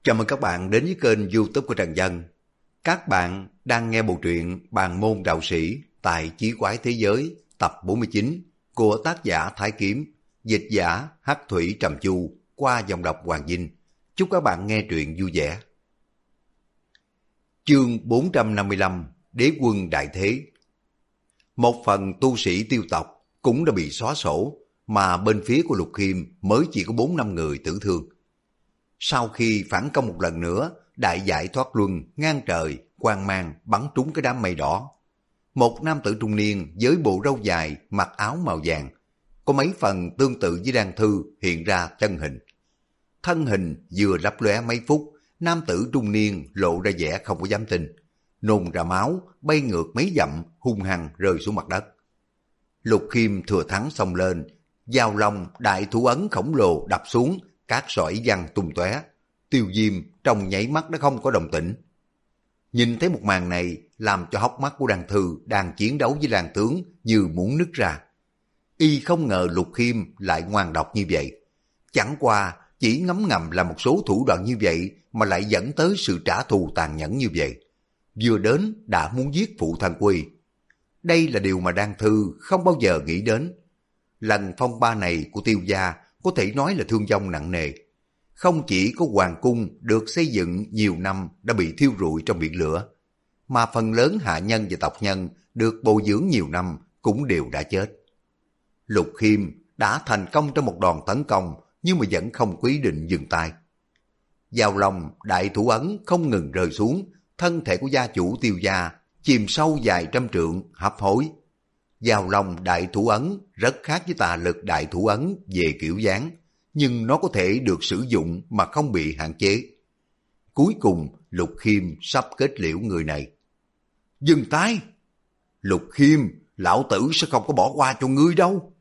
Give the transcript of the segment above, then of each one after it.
Chào mừng các bạn đến với kênh YouTube của Trần Dân. Các bạn đang nghe bộ truyện Bàn môn đạo sĩ tại Chí quái thế giới tập 49 của tác giả Thái Kiếm, dịch giả Hắc Thủy Trầm Chu qua dòng đọc Hoàng Vinh. Chúc các bạn nghe truyện vui vẻ. Chương 455: Đế quân đại thế. Một phần tu sĩ Tiêu tộc cũng đã bị xóa sổ, mà bên phía của Lục Khiêm mới chỉ có 4-5 người tử thương. Sau khi phản công một lần nữa, đại giải thoát luân ngang trời, quang mang bắn trúng cái đám mây đỏ. Một nam tử trung niên với bộ râu dài, mặc áo màu vàng, có mấy phần tương tự với Đan Thư hiện ra chân hình. Thân hình vừa lấp lóe mấy phút, nam tử trung niên lộ ra vẻ không có dám tin, nôn ra máu, bay ngược mấy dặm, hung hăng rơi xuống mặt đất. Lục Khiêm thừa thắng xông lên, giao long đại thủ ấn khổng lồ đập xuống, cát sỏi văng tung tóe. Tiêu Diêm trong nháy mắt đã không có đồng tĩnh. Nhìn thấy một màn này làm cho hốc mắt của Đan Thư đang chiến đấu với Lan tướng như muốn nứt ra. Y không ngờ Lục Khiêm lại ngoan độc như vậy. Chẳng qua chỉ ngấm ngầm là một số thủ đoạn như vậy mà lại dẫn tới sự trả thù tàn nhẫn như vậy. Vừa đến đã muốn giết phụ thân Quy. Đây là điều mà Đan Thư không bao giờ nghĩ đến. Lần phong ba này của Tiêu gia có thể nói là thương vong nặng nề. Không chỉ có hoàng cung được xây dựng nhiều năm đã bị thiêu rụi trong biển lửa, mà phần lớn hạ nhân và tộc nhân được bồi dưỡng nhiều năm cũng đều đã chết. Lục Khiêm đã thành công trong một đòn tấn công, nhưng mà vẫn không có ý định dừng tay. Giao long đại thủ ấn không ngừng rơi xuống, thân thể của gia chủ Tiêu gia chìm sâu vài trăm trượng, hấp hối. Giao long đại thủ ấn rất khác với tà lực đại thủ ấn về kiểu dáng, nhưng nó có thể được sử dụng mà không bị hạn chế. Cuối cùng Lục Khiêm sắp kết liễu người này. Dừng tay! Lục Khiêm, lão tử sẽ không có bỏ qua cho ngươi đâu.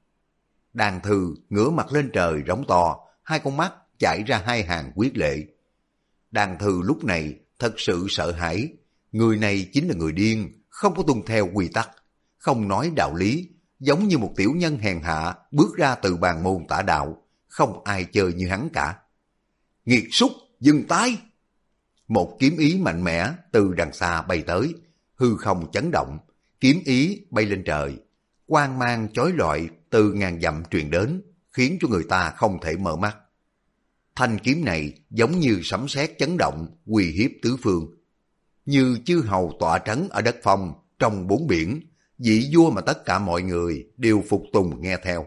Đan Thư ngửa mặt lên trời rống to, hai con mắt chảy ra hai hàng huyết lệ. Đan Thư lúc này thật sự sợ hãi. Người này chính là người điên, không có tuân theo quy tắc, không nói đạo lý, giống như một tiểu nhân hèn hạ bước ra từ bàn môn tả đạo, không ai chơi như hắn cả. Nghiệt súc, dừng tay! Một kiếm ý mạnh mẽ từ đằng xa bay tới, hư không chấn động, kiếm ý bay lên trời, quang mang chói lọi từ ngàn dặm truyền đến, khiến cho người ta không thể mở mắt. Thanh kiếm này giống như sấm sét chấn động, uy hiếp tứ phương. Như chư hầu tọa trấn ở đất phong, trong bốn biển, vị vua mà tất cả mọi người đều phục tùng nghe theo.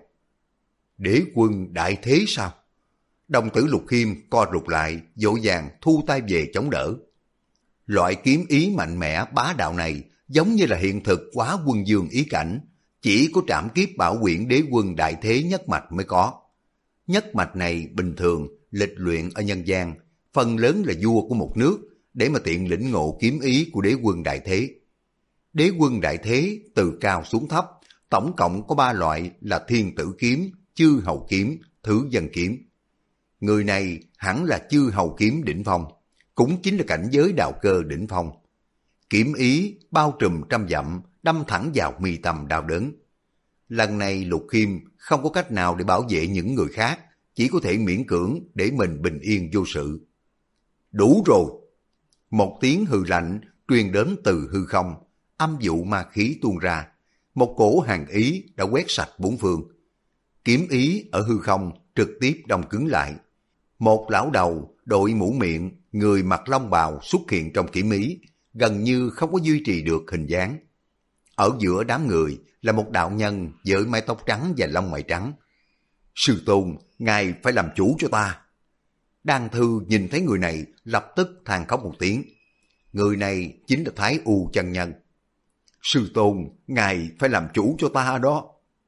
Đế quân đại thế sao? Đồng tử Lục Khiêm co rụt lại, vội vàng thu tay về chống đỡ. Loại kiếm ý mạnh mẽ bá đạo này giống như là hiện thực quá quân dương ý cảnh, chỉ có trảm kiếp bảo quyển đế quân đại thế nhất mạch mới có. Nhất mạch này bình thường lịch luyện ở nhân gian, phần lớn là vua của một nước, để mà tiện lĩnh ngộ kiếm ý của đế quân đại thế. Đế quân đại thế từ cao xuống thấp, tổng cộng có 3 loại là thiên tử kiếm, chư hầu kiếm, thứ dân kiếm. Người này hẳn là chư hầu kiếm đỉnh phong, cũng chính là cảnh giới đạo cơ đỉnh phong. Kiếm ý bao trùm trăm dặm, đâm thẳng vào mi tâm đau đớn. Lần này Lục Khiêm không có cách nào để bảo vệ những người khác, chỉ có thể miễn cưỡng để mình bình yên vô sự. Đủ rồi! Một tiếng hừ lạnh truyền đến từ hư không, âm vụ ma khí tuôn ra, một cổ hàn ý đã quét sạch bốn phương. Kiếm ý ở hư không trực tiếp đông cứng lại. Một lão đầu đội mũ miệng, người mặc long bào xuất hiện trong kiếm ý, gần như không có duy trì được hình dáng. Ở giữa đám người là một đạo nhân với mái tóc trắng và lông mày trắng. Sư tôn, ngài phải làm chủ cho ta. Đan Thư nhìn thấy người này lập tức than khóc một tiếng. Người này chính là Thái U chân nhân. Sư tôn, ngài phải làm chủ cho ta đó.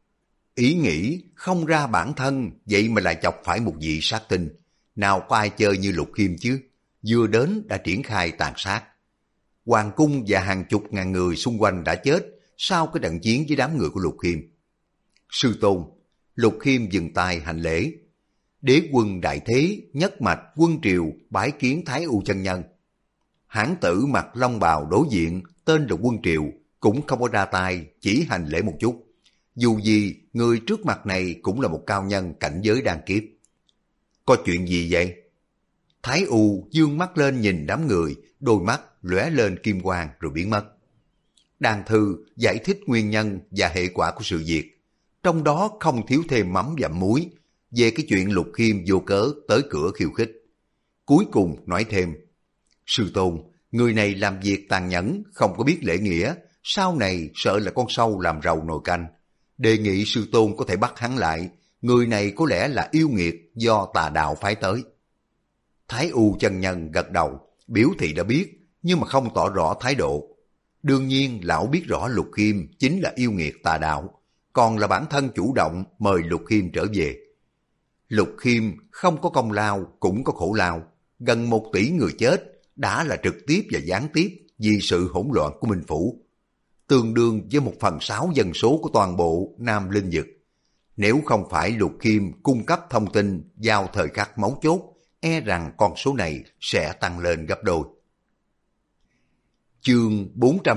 Ý nghĩ không ra bản thân, vậy mà lại chọc phải một vị sát tinh. Nào có ai chơi như Lục Khiêm chứ, vừa đến đã triển khai tàn sát. Hoàng cung và hàng chục ngàn người xung quanh đã chết sau cái trận chiến với đám người của Lục Khiêm. Sư tôn, Lục Khiêm dừng tay hành lễ. Đế quân đại thế, nhất mạch quân triều bái kiến Thái U chân nhân. Hán tử mặc long bào đối diện, tên là Quân Triều, cũng không có ra tay, chỉ hành lễ một chút. Dù gì, người trước mặt này cũng là một cao nhân cảnh giới đan kiếp. Có chuyện gì vậy? Thái U dương mắt lên nhìn đám người, đôi mắt lóe lên kim quang rồi biến mất. Đan Thư giải thích nguyên nhân và hệ quả của sự việc, trong đó không thiếu thêm mắm dặm muối về cái chuyện Lục Khiêm vô cớ tới cửa khiêu khích. Cuối cùng nói thêm, sư tôn, người này làm việc tàn nhẫn, không có biết lễ nghĩa, sau này sợ là con sâu làm rầu nồi canh. Đề nghị sư tôn có thể bắt hắn lại, người này có lẽ là yêu nghiệt do tà đạo phái tới. Thái U chân nhân gật đầu, biểu thị đã biết, nhưng mà không tỏ rõ thái độ. Đương nhiên lão biết rõ Lục Khiêm chính là yêu nghiệt tà đạo, còn là bản thân chủ động mời Lục Khiêm trở về. Lục Khiêm không có công lao cũng có khổ lao, gần 1 tỷ người chết đã là trực tiếp và gián tiếp vì sự hỗn loạn của Minh Phủ, tương đương với 1/6 dân số của toàn bộ Nam Linh Vực. Nếu không phải Lục Khiêm cung cấp thông tin vào thời khắc mấu chốt, e rằng con số này sẽ tăng lên gấp đôi. Chương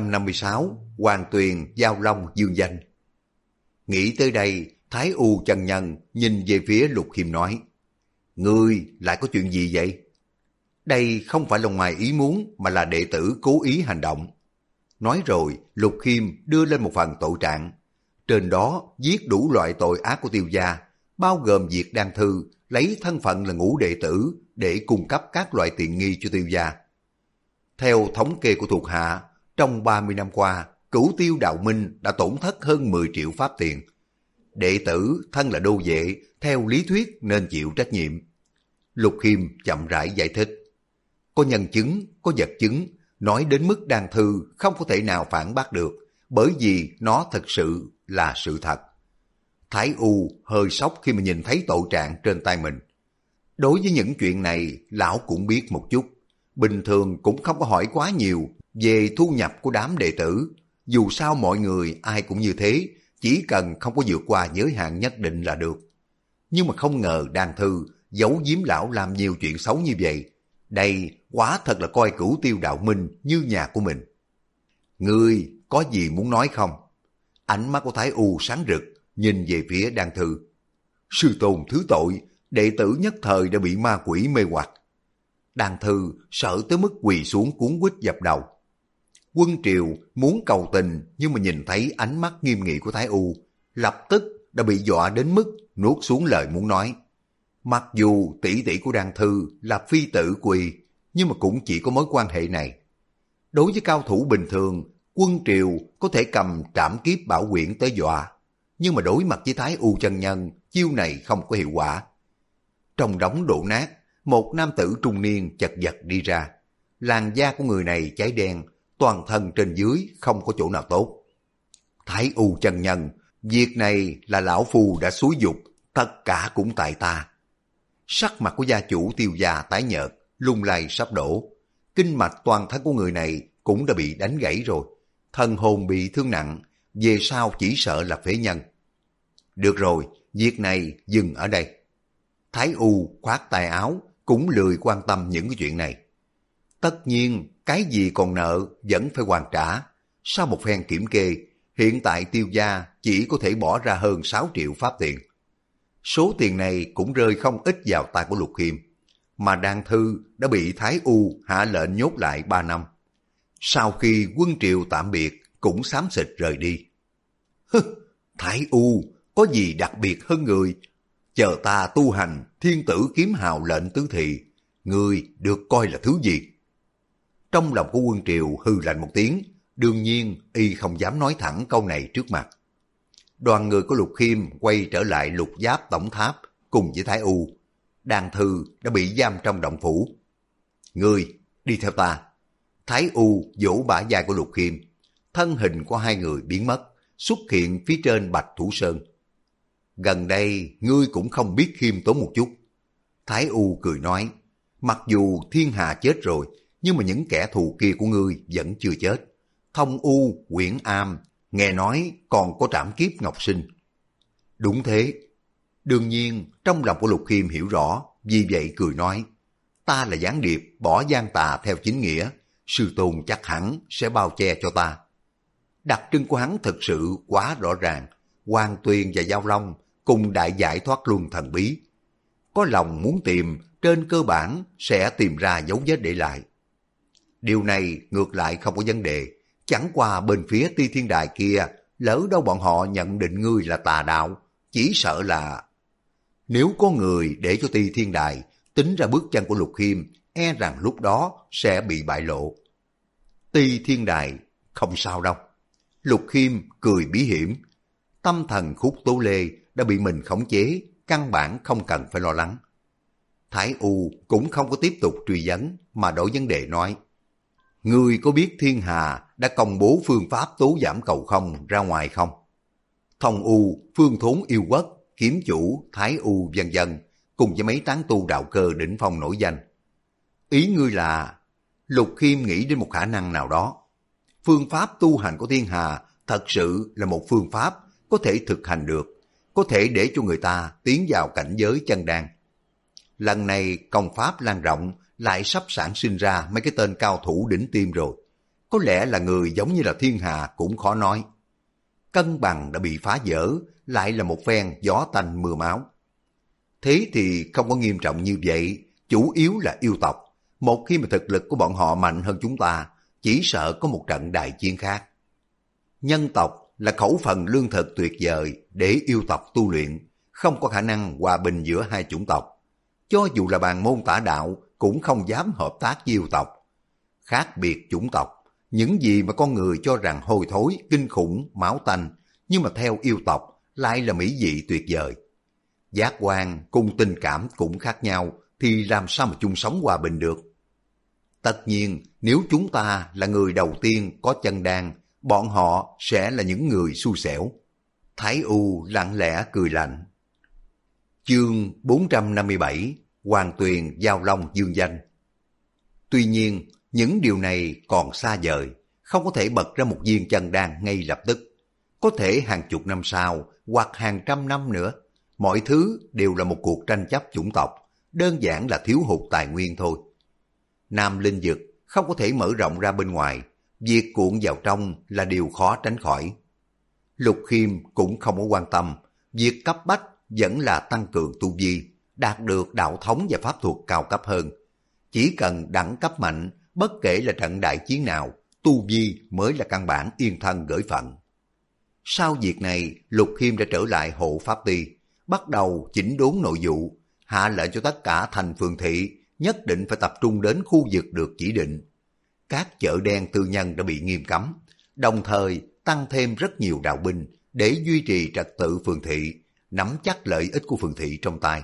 456 Hoàng Tuyền Giao Long Dương Danh. Nghĩ tới đây, Thái U chân nhân nhìn về phía Lục Khiêm nói, ngươi lại có chuyện gì vậy? Đây không phải là ngoài ý muốn mà là đệ tử cố ý hành động. Nói rồi, Lục Khiêm đưa lên một phần tội trạng. Trên đó viết đủ loại tội ác của Tiêu gia, bao gồm việc Đan Thư lấy thân phận là ngũ đệ tử để cung cấp các loại tiện nghi cho Tiêu gia. Theo thống kê của thuộc hạ, trong 30 năm qua, Cửu Tiêu Đạo Minh đã tổn thất hơn 10 triệu pháp tiền. Đệ tử thân là đô vệ, theo lý thuyết nên chịu trách nhiệm. Lục Khiêm chậm rãi giải thích. Có nhân chứng, có vật chứng, nói đến mức Đan Thư không có thể nào phản bác được, bởi vì nó thật sự là sự thật. Thái U hơi sốc khi mà nhìn thấy tội trạng trên tay mình. Đối với những chuyện này, lão cũng biết một chút. Bình thường cũng không có hỏi quá nhiều về thu nhập của đám đệ tử. Dù sao mọi người ai cũng như thế, chỉ cần không có vượt qua giới hạn nhất định là được. Nhưng mà không ngờ Đan Thư giấu giếm lão làm nhiều chuyện xấu như vậy. Đây quả thật là coi Cửu Tiêu Đạo Minh như nhà của mình. Ngươi có gì muốn nói không? Ánh mắt của Thái U sáng rực, nhìn về phía Đan Thư. Sư tôn thứ tội, đệ tử nhất thời đã bị ma quỷ mê hoặc. Đan Thư sợ tới mức quỳ xuống cuốn quýt dập đầu. Quân Triều muốn cầu tình, nhưng mà nhìn thấy ánh mắt nghiêm nghị của Thái U, lập tức đã bị dọa đến mức nuốt xuống lời muốn nói. Mặc dù tỷ tỷ của Đan Thư là phi tử quỳ, nhưng mà cũng chỉ có mối quan hệ này. Đối với cao thủ bình thường, Quân Triều có thể cầm trảm kiếp bảo quyển tới dọa, nhưng mà đối mặt với Thái U chân nhân, chiêu này không có hiệu quả. Trong đống đổ nát, một nam tử trung niên chật vật đi ra. Làn da của người này cháy đen, toàn thân trên dưới không có chỗ nào tốt. Thái U chân nhân, việc này là lão phu đã xúi giục, tất cả cũng tại ta. Sắc mặt của gia chủ Tiêu gia tái nhợt, lung lay sắp đổ. Kinh mạch toàn thân của người này cũng đã bị đánh gãy rồi. Thần hồn bị thương nặng, về sau chỉ sợ là phế nhân. Được rồi, việc này dừng ở đây. Thái U khoát tay áo, cũng lười quan tâm những cái chuyện này. Tất nhiên, cái gì còn nợ vẫn phải hoàn trả. Sau một phen kiểm kê, hiện tại Tiêu gia chỉ có thể bỏ ra hơn 6 triệu pháp tiền. Số tiền này cũng rơi không ít vào tay của Lục Khiêm, mà Đan Thư đã bị Thái U hạ lệnh nhốt lại 3 năm. Sau khi quân Triều tạm biệt, cũng xám xịt rời đi. Hứ, Thái U có gì đặc biệt hơn người? Chờ ta tu hành thiên tử kiếm hào lệnh tứ thị, người được coi là thứ gì? Trong lòng của Quân Triều hư lạnh một tiếng, đương nhiên y không dám nói thẳng câu này trước mặt. Đoàn người của Lục Khiêm quay trở lại Lục Giáp Tổng Tháp cùng với Thái U. Đan Thư đã bị giam trong động phủ. Ngươi đi theo ta. Thái U vỗ bả vai của Lục Khiêm. Thân hình của hai người biến mất, xuất hiện phía trên Bạch Thủ Sơn. Gần đây ngươi cũng không biết khiêm tốn một chút. Thái U cười nói, mặc dù thiên hà chết rồi, nhưng mà những kẻ thù kia của ngươi vẫn chưa chết. Thông U, Quyển Am, nghe nói còn có trảm kiếp Ngọc Sinh. Đúng thế. Đương nhiên, trong lòng của Lục Khiêm hiểu rõ, vì vậy cười nói, ta là gián điệp, bỏ gian tà theo chính nghĩa, sư tôn chắc hẳn sẽ bao che cho ta. Đặc trưng của hắn thực sự quá rõ ràng, Hoàng Tuyền và Giao Long cùng đại giải thoát luân thần bí. Có lòng muốn tìm trên cơ bản sẽ tìm ra dấu vết để lại. Điều này ngược lại không có vấn đề, chẳng qua bên phía Ti Thiên Đài kia, lỡ đâu bọn họ nhận định ngươi là tà đạo, chỉ sợ là... Nếu có người để cho Ti Thiên Đài tính ra bước chân của Lục Khiêm, e rằng lúc đó sẽ bị bại lộ. Ti Thiên Đài, không sao đâu. Lục Khiêm cười bí hiểm. Tâm thần Khúc Tố Lê đã bị mình khống chế, căn bản không cần phải lo lắng. Thái U cũng không có tiếp tục truy vấn, mà đổi vấn đề nói. Ngươi có biết Thiên Hà đã công bố phương pháp tố giảm cầu không ra ngoài không? Thông U, Phương Thốn Yêu Quốc, Kiếm Chủ, Thái U vân vân, cùng với mấy tán tu đạo cơ đỉnh phong nổi danh. Ý ngươi là... Lục Khiêm nghĩ đến một khả năng nào đó. Phương pháp tu hành của Thiên Hà thật sự là một phương pháp có thể thực hành được, có thể để cho người ta tiến vào cảnh giới chân đan. Lần này công pháp lan rộng lại sắp sản sinh ra mấy cái tên cao thủ đỉnh tiêm rồi. Có lẽ là người giống như là Thiên Hà cũng khó nói. Cân bằng đã bị phá vỡ, lại là một phen gió tanh mưa máu. Thế thì không có nghiêm trọng như vậy, chủ yếu là yêu tộc. Một khi mà thực lực của bọn họ mạnh hơn chúng ta, chỉ sợ có một trận đại chiến khác. Nhân tộc là khẩu phần lương thực tuyệt vời để yêu tộc tu luyện, không có khả năng hòa bình giữa hai chủng tộc. Cho dù là bàn môn tả đạo cũng không dám hợp tác với yêu tộc. Khác biệt chủng tộc, những gì mà con người cho rằng hôi thối, kinh khủng, máu tanh, nhưng mà theo yêu tộc lại là mỹ vị tuyệt vời. Giác quan cùng tình cảm cũng khác nhau, thì làm sao mà chung sống hòa bình được? Tất nhiên, nếu chúng ta là người đầu tiên có chân đan, bọn họ sẽ là những người xui xẻo. Thái U lặng lẽ cười lạnh. Chương 457, Hoàng Tuyền Giao Long dương danh. Tuy nhiên, những điều này còn xa vời, không có thể bật ra một viên chân đan ngay lập tức. Có thể hàng chục năm sau, hoặc hàng trăm năm nữa, mọi thứ đều là một cuộc tranh chấp chủng tộc, đơn giản là thiếu hụt tài nguyên thôi. Nam Linh Dực không có thể mở rộng ra bên ngoài, việc cuộn vào trong là điều khó tránh khỏi. Lục Khiêm cũng không có quan tâm, việc cấp bách vẫn là tăng cường tu vi, đạt được đạo thống và pháp thuật cao cấp hơn. Chỉ cần đẳng cấp mạnh, bất kể là trận đại chiến nào, tu vi mới là căn bản yên thân gởi phận. Sau việc này, Lục Khiêm đã trở lại hộ pháp ty, bắt đầu chỉnh đốn nội vụ, hạ lệnh cho tất cả thành phường thị nhất định phải tập trung đến khu vực được chỉ định. Các chợ đen tư nhân đã bị nghiêm cấm, đồng thời tăng thêm rất nhiều đạo binh để duy trì trật tự phường thị, nắm chắc lợi ích của phường thị trong tay.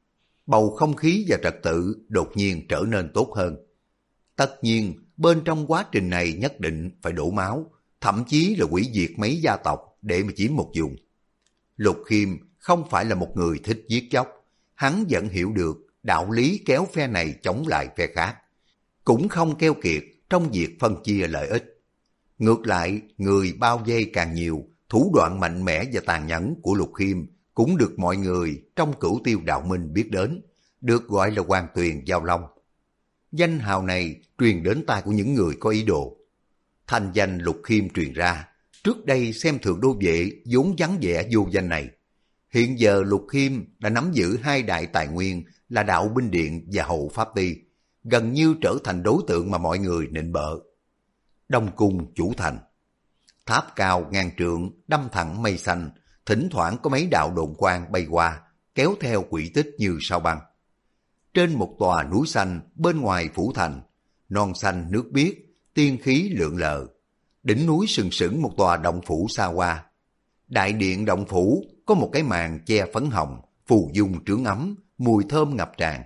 Bầu không khí và trật tự đột nhiên trở nên tốt hơn. Tất nhiên, bên trong quá trình này nhất định phải đổ máu, thậm chí là hủy diệt mấy gia tộc để mà chiếm một vùng. Lục Khiêm không phải là một người thích giết chóc, hắn vẫn hiểu được đạo lý kéo phe này chống lại phe khác, cũng không keo kiệt trong việc phân chia lợi ích. Ngược lại, người bao vây càng nhiều, thủ đoạn mạnh mẽ và tàn nhẫn của Lục Khiêm cũng được mọi người trong Cửu Tiêu Đạo Minh biết đến, được gọi là Hoàng Tuyền Giao Long. Danh hào này truyền đến tai của những người có ý đồ. Thành danh Lục Khiêm truyền ra, trước đây xem thường đô vệ vốn vắng vẻ vô danh này. Hiện giờ Lục Khiêm đã nắm giữ hai đại tài nguyên là Đạo Binh Điện và Hộ Pháp Ty, gần như trở thành đối tượng mà mọi người nịnh bợ. Đông Cung chủ thành, tháp cao ngàn trượng đâm thẳng mây xanh, thỉnh thoảng có mấy đạo độn quang bay qua, kéo theo quỹ tích như sao băng. Trên một tòa núi xanh bên ngoài phủ thành, non xanh nước biếc, tiên khí lượn lờ. Đỉnh núi sừng sững một tòa động phủ xa hoa. Đại điện động phủ có một cái màn che phấn hồng, phù dung trướng ấm, mùi thơm ngập tràn.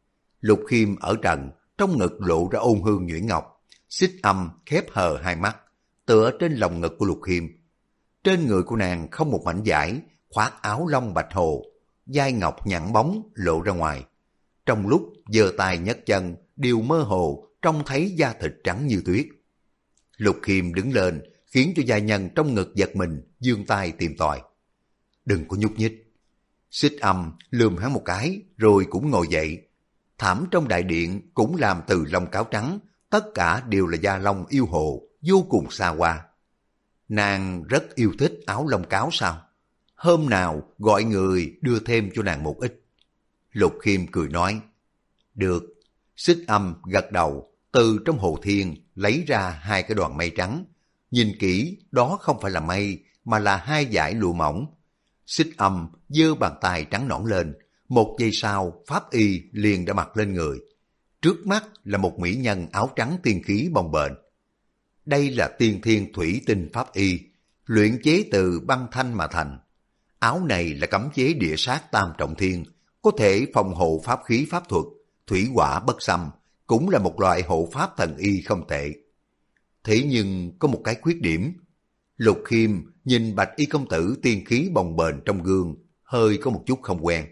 Lục Khiêm ở trần, trong ngực lộ ra ôn hương nhuyễn ngọc, Xích Âm khép hờ hai mắt, tựa trên lòng ngực của Lục Khiêm. Trên người của nàng không một mảnh vải, khoác áo lông bạch hồ, vai ngọc nhẵn bóng lộ ra ngoài. Trong lúc giơ tay nhấc chân, đều mơ hồ trông thấy da thịt trắng như tuyết. Lục Khiêm đứng lên, khiến cho gia nhân trong ngực giật mình, giương tay tìm tòi. Đừng có nhúc nhích. Xích Âm lườm hắn một cái, rồi cũng ngồi dậy. Thảm trong đại điện cũng làm từ lông cáo trắng, tất cả đều là da lông yêu hồ, vô cùng xa hoa. Nàng rất yêu thích áo lông cáo sao? Hôm nào gọi người đưa thêm cho nàng một ít. Lục Khiêm cười nói, Được. Xích Âm gật đầu, từ trong hồ thiên lấy ra hai cái đoàn mây trắng. Nhìn kỹ, đó không phải là mây, mà là hai dải lụa mỏng. Xích Âm giơ bàn tay trắng nõn lên, một giây sau pháp y liền đã mặc lên người. Trước mắt là một mỹ nhân áo trắng tiên khí bồng bềnh. Đây là tiên thiên thủy tinh pháp y, luyện chế từ băng thanh mà thành. Áo này là cấm chế địa sát tam trọng thiên, có thể phòng hộ pháp khí pháp thuật, thủy hỏa bất xâm, cũng là một loại hộ pháp thần y không tệ. Thế nhưng có một cái khuyết điểm. Lục Khiêm nhìn bạch y công tử tiên khí bồng bềnh trong gương, hơi có một chút không quen.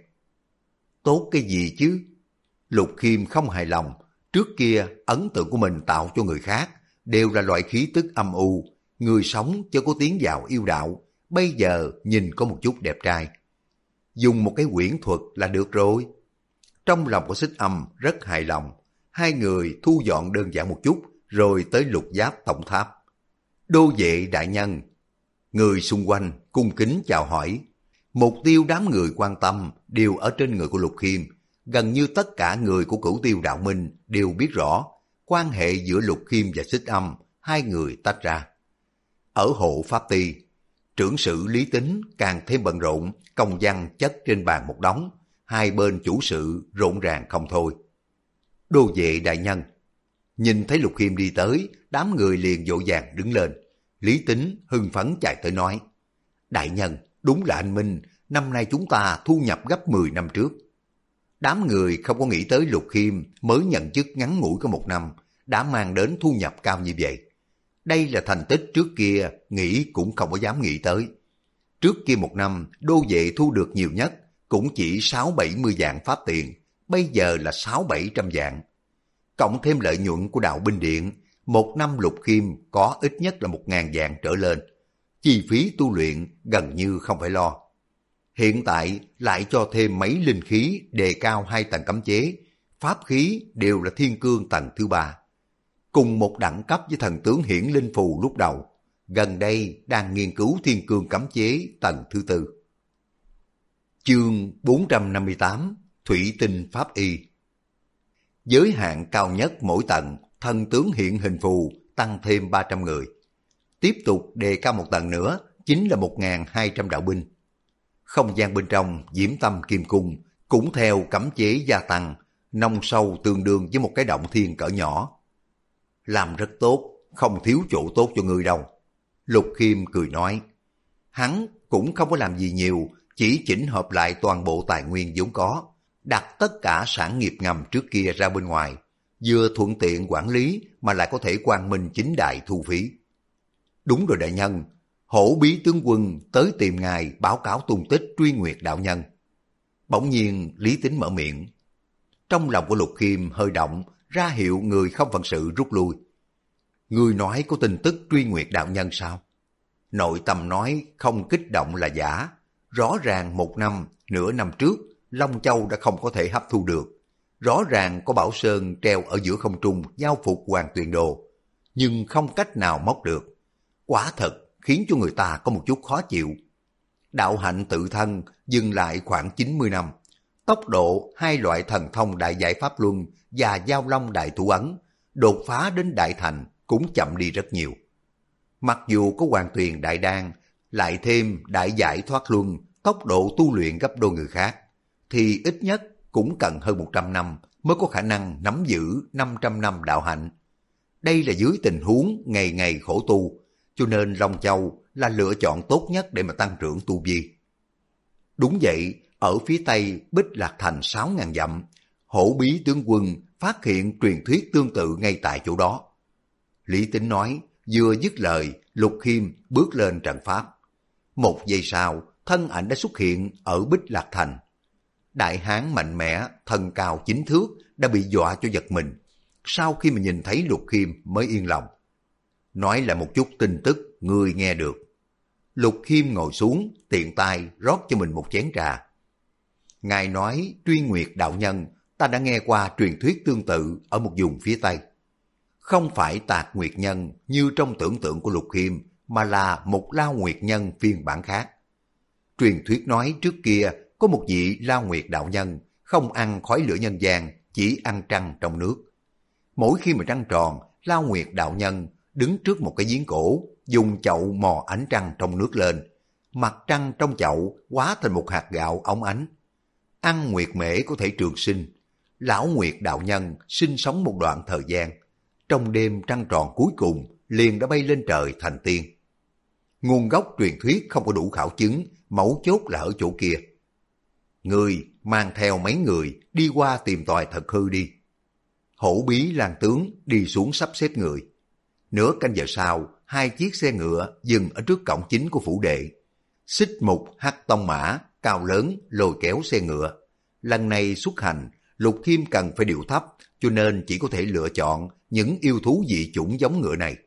Tốt cái gì chứ? Lục Khiêm không hài lòng, trước kia ấn tượng của mình tạo cho người khác đều là loại khí tức âm u, người sống cho có tiến vào yêu đạo, bây giờ nhìn có một chút đẹp trai. Dùng một cái quyển thuật là được rồi. Trong lòng của Xích Âm rất hài lòng, hai người thu dọn đơn giản một chút, rồi tới Lục Giáp tổng tháp. Đô vệ đại nhân, người xung quanh cung kính chào hỏi. Mục tiêu đám người quan tâm đều ở trên người của Lục Khiêm. Gần như tất cả người của Cửu Tiêu Đạo Minh đều biết rõ quan hệ giữa Lục Khiêm và Xích Âm, hai người tách ra. Ở hộ pháp ty, trưởng sự Lý Tính càng thêm bận rộn, công văn chất trên bàn một đống, hai bên chủ sự rộn ràng không thôi. Đô vệ đại nhân, nhìn thấy Lục Khiêm đi tới, đám người liền vội vàng đứng lên. Lý Tính hưng phấn chạy tới nói, đại nhân, đúng là anh Minh, năm nay chúng ta thu nhập gấp 10 năm trước. Đám người không có nghĩ tới Lục Khiêm mới nhận chức ngắn ngủi có một năm, đã mang đến thu nhập cao như vậy. Đây là thành tích trước kia nghĩ cũng không có dám nghĩ tới. Trước kia một năm, đô vệ thu được nhiều nhất cũng chỉ 6-70 vạn pháp tiền, bây giờ là 600-700 vạn. Cộng thêm lợi nhuận của đạo binh điện, một năm Lục Khiêm có ít nhất là 1.000 vạn trở lên. Chi phí tu luyện gần như không phải lo. Hiện tại lại cho thêm mấy linh khí đề cao 2 tầng cấm chế, pháp khí đều là thiên cương tầng thứ 3. Cùng một đẳng cấp với thần tướng hiển linh phù lúc đầu, gần đây đang nghiên cứu thiên cương cấm chế tầng thứ 4. Chương 458 Thủy tinh pháp y. Giới hạn cao nhất mỗi tầng, thần tướng hiện hình phù tăng thêm 300 người. Tiếp tục đề cao một tầng nữa, chính là 1.200 đạo binh. Không gian bên trong Diễm Tâm Kim Cung cũng theo cấm chế gia tăng, nông sâu tương đương với một cái động thiên cỡ nhỏ. Làm rất tốt, không thiếu chỗ tốt cho người đâu. Lục Khiêm cười nói, hắn cũng không có làm gì nhiều, chỉ chỉnh hợp lại toàn bộ tài nguyên vốn có, đặt tất cả sản nghiệp ngầm trước kia ra bên ngoài, vừa thuận tiện quản lý mà lại có thể quang minh chính đại thu phí. Đúng rồi đại nhân, Hổ Bí tướng quân tới tìm ngài báo cáo tung tích Truy Nguyệt đạo nhân. Bỗng nhiên Lý Tính mở miệng. Trong lòng của Lục Khiêm hơi động, ra hiệu người không phận sự rút lui. Người nói có tin tức Truy Nguyệt đạo nhân sao? Nội tâm nói không kích động là giả. Rõ ràng một năm, nửa năm trước, Long Châu đã không có thể hấp thu được. Rõ ràng có Bảo Sơn treo ở giữa không trung giao phục Hoàng Tuyền Đồ, nhưng không cách nào móc được. Quả thật khiến cho người ta có một chút khó chịu. Đạo hạnh tự thân dừng lại khoảng 90 năm. Tốc độ hai loại thần thông đại giải pháp luân và giao long đại thủ ấn đột phá đến đại thành cũng chậm đi rất nhiều. Mặc dù có Hoàng Tuyền đại đan, lại thêm đại giải thoát luân, tốc độ tu luyện gấp đôi người khác, thì ít nhất cũng cần hơn 100 năm mới có khả năng nắm giữ 500 năm đạo hạnh. Đây là dưới tình huống ngày ngày khổ tu, cho nên Long Châu là lựa chọn tốt nhất để mà tăng trưởng tu vi. Đúng vậy, ở phía tây Bích Lạc Thành 6.000 dặm, Hổ Bí tướng quân phát hiện truyền thuyết tương tự ngay tại chỗ đó. Lý Tính nói, vừa dứt lời, Lục Khiêm bước lên trận pháp. Một giây sau, thân ảnh đã xuất hiện ở Bích Lạc Thành. Đại hán mạnh mẽ, thân cao 9 thước, đã bị dọa cho giật mình. Sau khi mà nhìn thấy Lục Khiêm mới yên lòng. Nói lại một chút tin tức người nghe được. Lục Khiêm ngồi xuống, tiện tay rót cho mình một chén trà. Ngài nói Truy Nguyệt đạo nhân, ta đã nghe qua truyền thuyết tương tự ở một vùng phía Tây. Không phải Tạc Nguyệt Nhân như trong tưởng tượng của Lục Khiêm, mà là một Lao Nguyệt Nhân phiên bản khác. Truyền thuyết nói trước kia có một vị Lao Nguyệt đạo nhân không ăn khói lửa nhân gian, chỉ ăn trăng trong nước. Mỗi khi mà trăng tròn, Lao Nguyệt đạo nhân đứng trước một cái giếng cổ, dùng chậu mò ánh trăng trong nước lên. Mặt trăng trong chậu hóa thành một hạt gạo óng ánh. Ăn nguyệt mễ có thể trường sinh. Lão Nguyệt đạo nhân sinh sống một đoạn thời gian. Trong đêm trăng tròn cuối cùng, liền đã bay lên trời thành tiên. Nguồn gốc truyền thuyết không có đủ khảo chứng, mấu chốt là ở chỗ kia. Người mang theo mấy người đi qua tìm tòi thật hư đi. Hổ Bí Lan tướng đi xuống sắp xếp người. Nửa canh giờ sau, 2 chiếc xe ngựa dừng ở trước cổng chính của phủ đệ. Xích Mục hắc tông mã, cao lớn lôi kéo xe ngựa. Lần này xuất hành, Lục Khiêm cần phải điệu thấp, cho nên chỉ có thể lựa chọn những yêu thú dị chủng giống ngựa này.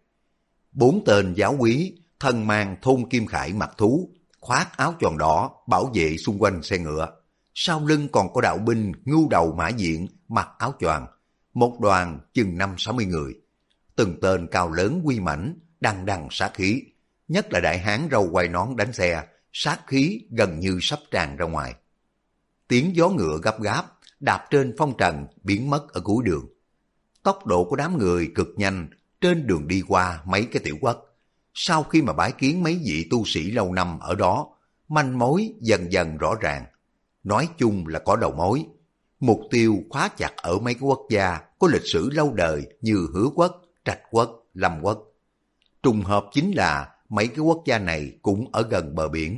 4 tên giáo úy, thân mang thôn kim khải mặc thú, khoác áo choàng đỏ, bảo vệ xung quanh xe ngựa. Sau lưng còn có đạo binh ngưu đầu mã diện, mặc áo choàng. Một đoàn chừng 50-60 người. Từng tên cao lớn uy mãnh, đằng đằng sát khí. Nhất là đại hán râu quai nón đánh xe, sát khí gần như sắp tràn ra ngoài. Tiếng gió ngựa gấp gáp, đạp trên phong trần, biến mất ở cuối đường. Tốc độ của đám người cực nhanh, trên đường đi qua mấy cái tiểu quất. Sau khi mà bái kiến mấy vị tu sĩ lâu năm ở đó, manh mối dần dần rõ ràng. Nói chung là có đầu mối. Mục tiêu khóa chặt ở mấy cái quốc gia có lịch sử lâu đời như Hứa Quốc, Trạch Quốc, Lâm Quốc. Trùng hợp chính là mấy cái quốc gia này cũng ở gần bờ biển.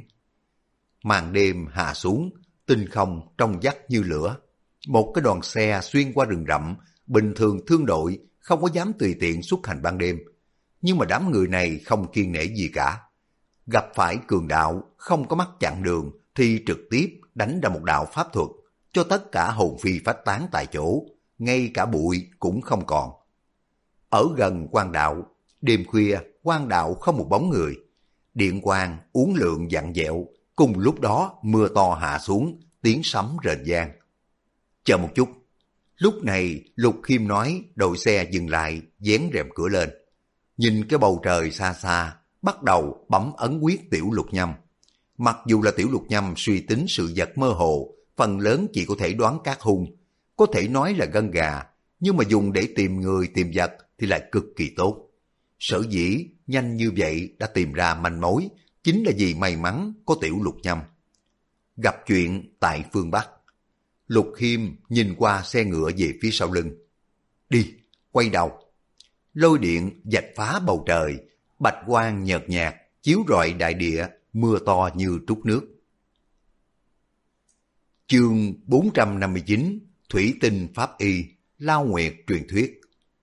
Màn đêm hạ xuống, tinh không trong vắt như lửa. Một cái đoàn xe xuyên qua rừng rậm, bình thường thương đội không có dám tùy tiện xuất hành ban đêm. Nhưng mà đám người này không kiêng nể gì cả. Gặp phải cường đạo, không có mắt chặn đường, thì trực tiếp đánh ra một đạo pháp thuật, cho tất cả hồn phi phách tán tại chỗ, ngay cả bụi cũng không còn. Ở gần quan đạo, đêm khuya, quan đạo không một bóng người. Điện quang uốn lượn vặn vẹo, cùng lúc đó mưa to hạ xuống, tiếng sấm rền vang. Chờ một chút. Lúc này Lục Khiêm nói đội xe dừng lại, vén rèm cửa lên. Nhìn cái bầu trời xa xa, bắt đầu bấm ấn quyết tiểu lục nhâm. Mặc dù là tiểu lục nhâm suy tính sự vật mơ hồ, phần lớn chỉ có thể đoán các hung, có thể nói là gân gà, nhưng mà dùng để tìm người tìm vật thì lại cực kỳ tốt. Sở dĩ nhanh như vậy đã tìm ra manh mối, chính là vì may mắn có tiểu lục nhâm. Gặp chuyện tại phương Bắc. Lục Khiêm nhìn qua xe ngựa về phía sau lưng. Đi, quay đầu. Lôi điện vạch phá bầu trời, bạch quang nhợt nhạt, chiếu rọi đại địa, mưa to như trút nước. Chương 459, Thủy tinh pháp y, Lao Nguyệt truyền thuyết.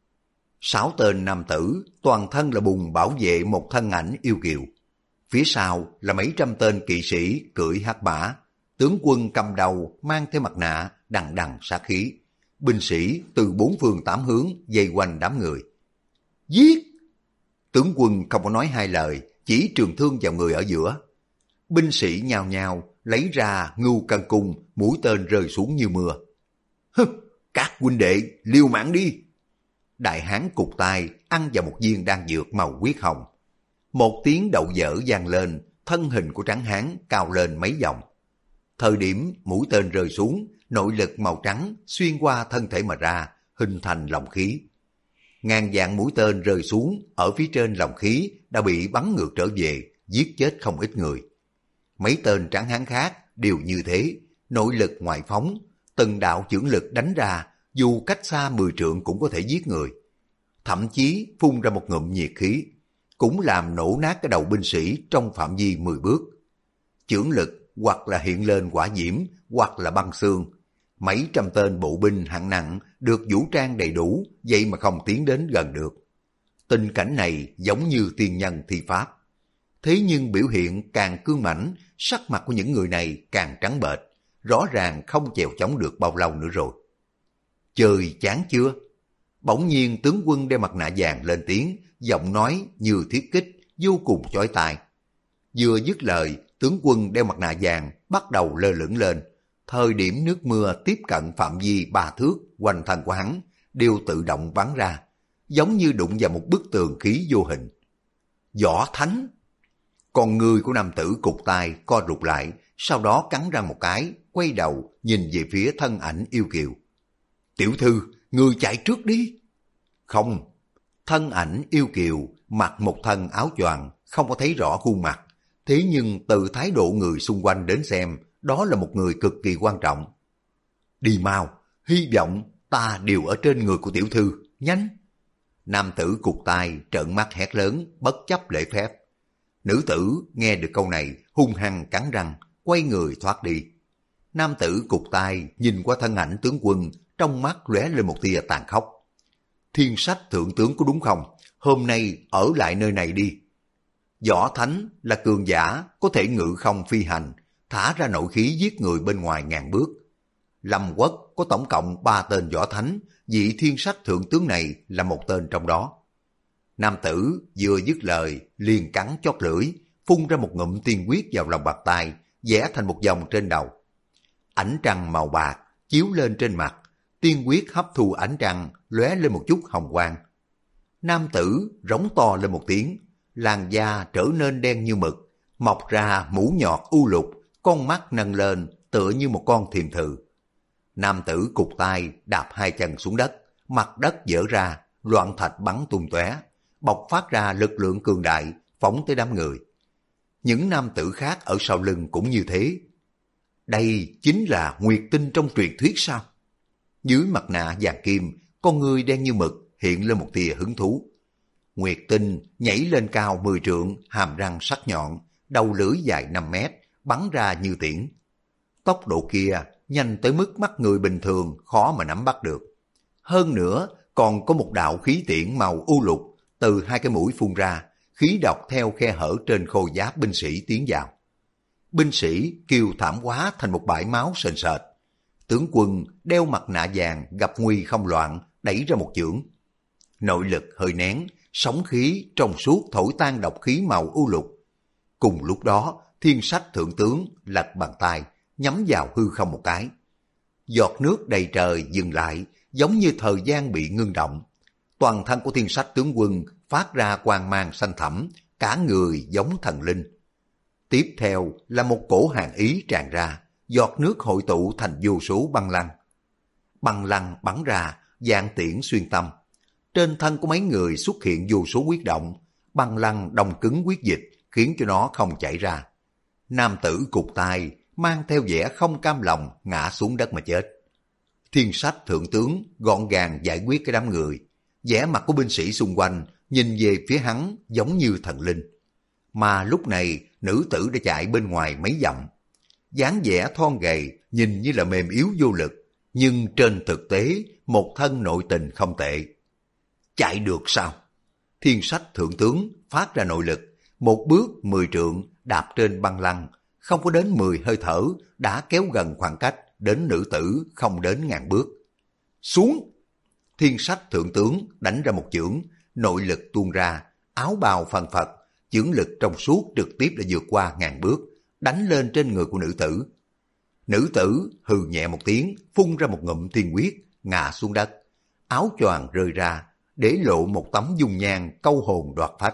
6 tên nam tử, toàn thân là bùn bảo vệ một thân ảnh yêu kiều. Phía sau là mấy trăm tên kỵ sĩ cưỡi hắc mã, tướng quân cầm đầu mang theo mặt nạ, đằng đằng sát khí. Binh sĩ từ 4 phương 8 hướng vây quanh đám người. Giết! Tướng quân không có nói hai lời, chỉ trường thương vào người ở giữa. Binh sĩ nhao nhao lấy ra ngưu cân cung, mũi tên rơi xuống như mưa. Hứ! Các huynh đệ, liều mạng đi! Đại hán cụt tay ăn vào một viên đan dược màu huyết hồng. Một tiếng đậu dở vang lên, thân hình của trắng hán cao lên mấy vòng. Thời điểm mũi tên rơi xuống, nội lực màu trắng xuyên qua thân thể mà ra, hình thành lồng khí. Ngàn vạn mũi tên rơi xuống, ở phía trên lồng khí đã bị bắn ngược trở về, giết chết không ít người. Mấy tên trắng hán khác đều như thế, nội lực ngoại phóng, từng đạo chưởng lực đánh ra, dù cách xa 10 trượng cũng có thể giết người. Thậm chí phun ra một ngụm nhiệt khí, cũng làm nổ nát cái đầu binh sĩ trong phạm vi 10 bước. Chưởng lực hoặc là hiện lên quả diễm, hoặc là băng xương. Mấy trăm tên bộ binh hạng nặng được vũ trang đầy đủ, vậy mà không tiến đến gần được. Tình cảnh này giống như tiên nhân thi pháp. Thế nhưng biểu hiện càng cương mãnh, sắc mặt của những người này càng trắng bệch, rõ ràng không chèo chống được bao lâu nữa rồi. Trời chán chưa? Bỗng nhiên tướng quân đeo mặt nạ vàng lên tiếng, giọng nói như thiết kích, vô cùng chói tai. Vừa dứt lời, tướng quân đeo mặt nạ vàng bắt đầu lơ lửng lên. Thời điểm nước mưa tiếp cận phạm vi 3 thước quanh thân của hắn đều tự động bắn ra, giống như đụng vào một bức tường khí vô hình. Võ Thánh! Con người của nam tử cụt tay co rụt lại, sau đó cắn răng một cái, quay đầu nhìn về phía thân ảnh yêu kiều. Tiểu thư, ngươi chạy trước đi. Không, thân ảnh yêu kiều, mặc một thân áo choàng, không có thấy rõ khuôn mặt. Thế nhưng từ thái độ người xung quanh đến xem, đó là một người cực kỳ quan trọng. Đi mau, hy vọng ta đều ở trên người của tiểu thư, nhanh. Nam tử cụt tay, trợn mắt hét lớn, bất chấp lễ phép. Nữ tử nghe được câu này, hung hăng cắn răng, quay người thoát đi. Nam tử cụt tay, nhìn qua thân ảnh tướng quân, trong mắt lóe lên một tia tàn khốc. Thiên sách thượng tướng có đúng không? Hôm nay ở lại nơi này đi. Võ Thánh là cường giả, có thể ngự không phi hành, thả ra nội khí giết người bên ngoài ngàn bước. Lâm Quốc có tổng cộng 3 tên Võ Thánh, vị thiên sách thượng tướng này là một tên trong đó. Nam tử vừa dứt lời, liền cắn chót lưỡi, phun ra một ngụm tiên huyết vào lòng bàn tay, vẽ thành một vòng trên đầu. Ánh trăng màu bạc chiếu lên trên mặt, tiên huyết hấp thu ánh trăng, lóe lên một chút hồng quang. Nam tử rống to lên một tiếng, làn da trở nên đen như mực, mọc ra mũ nhọt u lục, con mắt nâng lên tựa như một con thiềm thừ. Nam tử cụt tay đạp 2 chân xuống đất, mặt đất vỡ ra, loạn thạch bắn tung tóe, bộc phát ra lực lượng cường đại, phóng tới đám người. Những nam tử khác ở sau lưng cũng như thế. Đây chính là Nguyệt Tinh trong truyền thuyết sao? Dưới mặt nạ vàng kim, con người đen như mực hiện lên một tia hứng thú. Nguyệt Tinh nhảy lên cao 10 trượng, hàm răng sắc nhọn, đầu lưỡi dài 5 mét, bắn ra như tiễn. Tốc độ kia nhanh tới mức mắt người bình thường khó mà nắm bắt được. Hơn nữa, còn có một đạo khí tiễn màu u lục từ 2 cái mũi phun ra, khí độc theo khe hở trên khôi giáp binh sĩ tiến vào. Binh sĩ kêu thảm quá thành một bãi máu sền sệt. Tướng quân đeo mặt nạ vàng gặp nguy không loạn, đẩy ra một chưởng. Nội lực hơi nén, sóng khí trong suốt thổi tan độc khí màu u lục. Cùng lúc đó, thiên sách thượng tướng lật bàn tay, nhắm vào hư không một cái. Giọt nước đầy trời dừng lại, giống như thời gian bị ngưng động. Toàn thân của thiên sách tướng quân phát ra quang mang xanh thẳm, cả người giống thần linh. Tiếp theo là một cổ hàn ý tràn ra, giọt nước hội tụ thành vô số băng lăng. Băng lăng bắn ra, dạng tiễn xuyên tâm. Trên thân của mấy người xuất hiện vô số huyết động, băng lăng đông cứng huyết dịch, khiến cho nó không chảy ra. Nam tử cụt tay, mang theo vẻ không cam lòng, ngã xuống đất mà chết. Thiên sách thượng tướng gọn gàng giải quyết cái đám người. Vẻ mặt của binh sĩ xung quanh nhìn về phía hắn giống như thần linh. Mà lúc này nữ tử đã chạy bên ngoài mấy dặm. Dáng vẻ thon gầy nhìn như là mềm yếu vô lực, nhưng trên thực tế một thân nội tình không tệ. Chạy được sao? Thiên sách thượng tướng phát ra nội lực, một bước 10 trượng đạp trên băng lăng, không có đến 10 hơi thở đã kéo gần khoảng cách đến nữ tử không đến ngàn bước. Xuống! Thiên sách thượng tướng đánh ra một chưởng, nội lực tuôn ra, áo bào phần phật, chưởng lực trong suốt trực tiếp đã vượt qua ngàn bước, đánh lên trên người của nữ tử. Nữ tử hừ nhẹ một tiếng, phun ra một ngụm tiên huyết, ngã xuống đất. Áo choàng rơi ra, để lộ một tấm dung nhan câu hồn đoạt phách.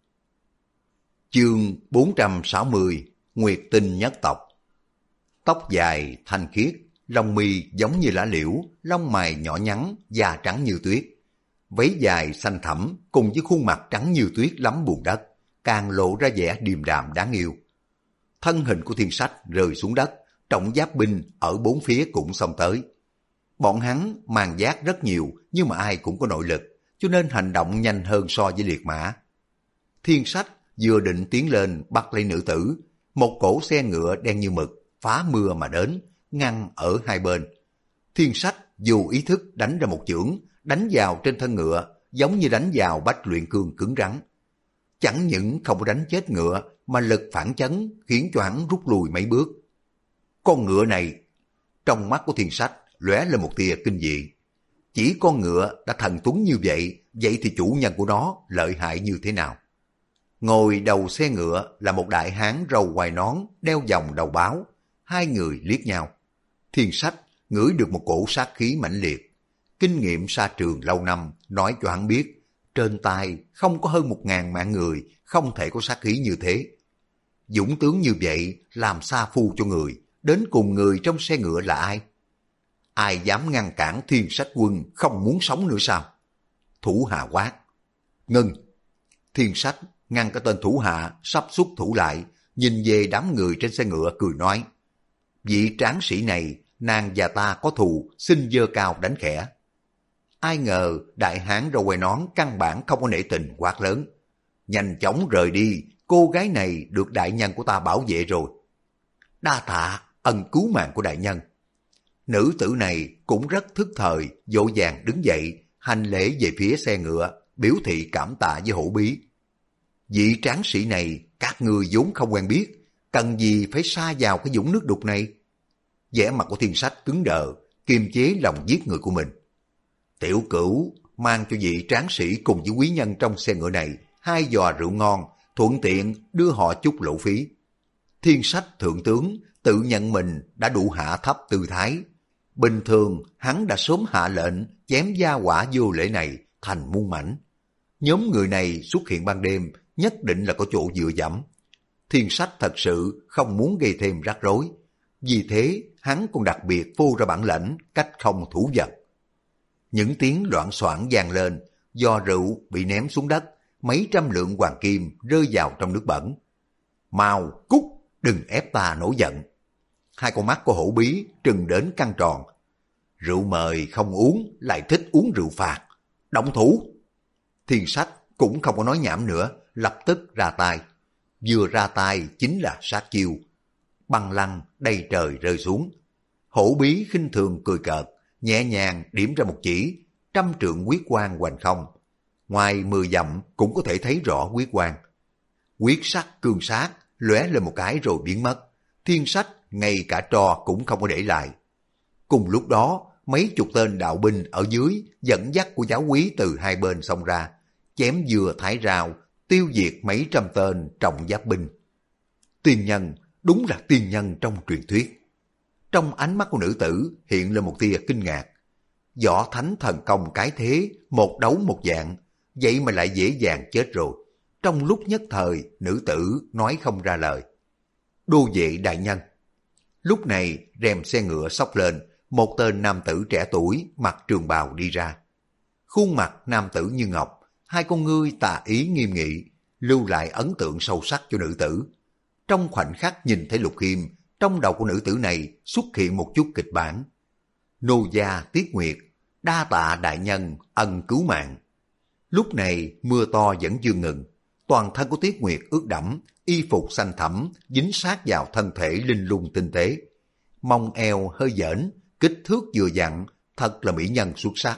Chương 460, Nguyệt Tinh nhất tộc. Tóc dài, thanh khiết, lông mi giống như lá liễu, lông mày nhỏ nhắn, da trắng như tuyết. Váy dài xanh thẳm cùng với khuôn mặt trắng như tuyết lắm bùn đất, càng lộ ra vẻ điềm đạm đáng yêu. Thân hình của thiên sách rơi xuống đất, trọng giáp binh ở bốn phía cũng xông tới. Bọn hắn màng giáp rất nhiều, nhưng mà ai cũng có nội lực, cho nên hành động nhanh hơn so với liệt mã. Thiên sách vừa định tiến lên bắt lấy nữ tử, một cỗ xe ngựa đen như mực phá mưa mà đến, ngăn ở hai bên. Thiên sách dù ý thức đánh ra một chưởng, đánh vào trên thân ngựa, giống như đánh vào bách luyện cương cứng rắn. Chẳng những không có đánh chết ngựa, mà lực phản chấn khiến cho hắn rút lùi mấy bước. Con ngựa này, trong mắt của thiên sách lóe lên một tia kinh dị. Chỉ con ngựa đã thần tuấn như vậy, vậy thì chủ nhân của nó lợi hại như thế nào? Ngồi đầu xe ngựa là một đại hán râu quai nón, đeo vòng đầu báo. Hai người liếc nhau. Thiên sách ngửi được một cổ sát khí mãnh liệt. Kinh nghiệm sa trường lâu năm nói cho hắn biết, trên tay không có hơn 1000 mạng người, không thể có sát khí như thế. Dũng tướng như vậy làm sa phu cho người, đến cùng người trong xe ngựa là ai? ai dám ngăn cản Thiên Sách Quân không muốn sống nữa sao? Thủ hạ quát. Ngưng! Thiên Sách ngăn cái tên thủ hạ sắp xuất thủ lại, nhìn về đám người trên xe ngựa cười nói. Vị tráng sĩ này, nàng và ta có thù, xin giơ cao đánh khẽ. Ai ngờ đại hán râu quai nón căn bản không có nể tình, quát lớn. Nhanh chóng rời đi, cô gái này được đại nhân của ta bảo vệ rồi. Đa tạ ân cứu mạng của đại nhân. Nữ tử này cũng rất thức thời, vội vàng đứng dậy, hành lễ về phía xe ngựa, biểu thị cảm tạ với Hổ Bí. Vị tráng sĩ này các ngươi vốn không quen biết, cần gì phải sa vào cái vũng nước đục này? Vẻ mặt của Thiên Sách cứng đờ, kiềm chế lòng giết người của mình. Tiểu Cửu mang cho vị tráng sĩ cùng với quý nhân trong xe ngựa này 2 giò rượu ngon, thuận tiện đưa họ chút lộ phí. Thiên Sách thượng tướng tự nhận mình đã đủ hạ thấp tư thái. Bình thường hắn đã sớm hạ lệnh chém gia hỏa vô lễ này thành muôn mảnh. Nhóm người này xuất hiện ban đêm nhất định là có chỗ dựa dẫm. Thiên Sách thật sự không muốn gây thêm rắc rối. Vì thế hắn còn đặc biệt phô ra bản lãnh cách không thủ vật. Những tiếng loạn xoảng vang lên, giò rượu bị ném xuống đất, mấy trăm lượng hoàng kim rơi vào trong nước bẩn. Mau cút, đừng ép ta nổi giận. 2 con mắt của Hổ Bí trừng đến căng tròn. Rượu mời không uống, lại thích uống rượu phạt. Động thủ! Thiên Sách cũng không có nói nhảm nữa, lập tức ra tay. Vừa ra tay chính là sát chiêu. Băng lăng đầy trời rơi xuống. Hổ Bí khinh thường cười cợt, nhẹ nhàng điểm ra một chỉ, 100 trượng huyết quang hoành không. Ngoài 10 dặm cũng có thể thấy rõ huyết quang. Huyết sắc cương sát lóe lên một cái rồi biến mất. Thiên Sách ngay cả tro cũng không có để lại. Cùng lúc đó, mấy chục tên đạo binh ở dưới dẫn dắt của giáo úy từ hai bên xông ra, chém vừa thái rào, tiêu diệt mấy trăm tên trọng giáp binh. Tiên nhân, đúng là tiên nhân trong truyền thuyết. Trong ánh mắt của nữ tử hiện lên một tia kinh ngạc. Võ thánh thần công cái thế, một đấu một dạng, vậy mà lại dễ dàng chết rồi. Trong lúc nhất thời, nữ tử nói không ra lời. Đô vệ đại nhân. Lúc này, rèm xe ngựa xốc lên, một tên nam tử trẻ tuổi mặc trường bào đi ra. Khuôn mặt nam tử như ngọc, 2 con ngươi tà ý nghiêm nghị, lưu lại ấn tượng sâu sắc cho nữ tử. Trong khoảnh khắc nhìn thấy Lục Khiêm, trong đầu của nữ tử này xuất hiện một chút kịch bản. Nô gia Tiết Nguyệt, đa tạ đại nhân ân cứu mạng. Lúc này mưa to vẫn chưa ngừng, toàn thân của Tiết Nguyệt ướt đẫm, y phục xanh thẳm dính sát vào thân thể linh lung tinh tế. Mông eo hơi dễn, kích thước vừa dặn, thật là mỹ nhân xuất sắc.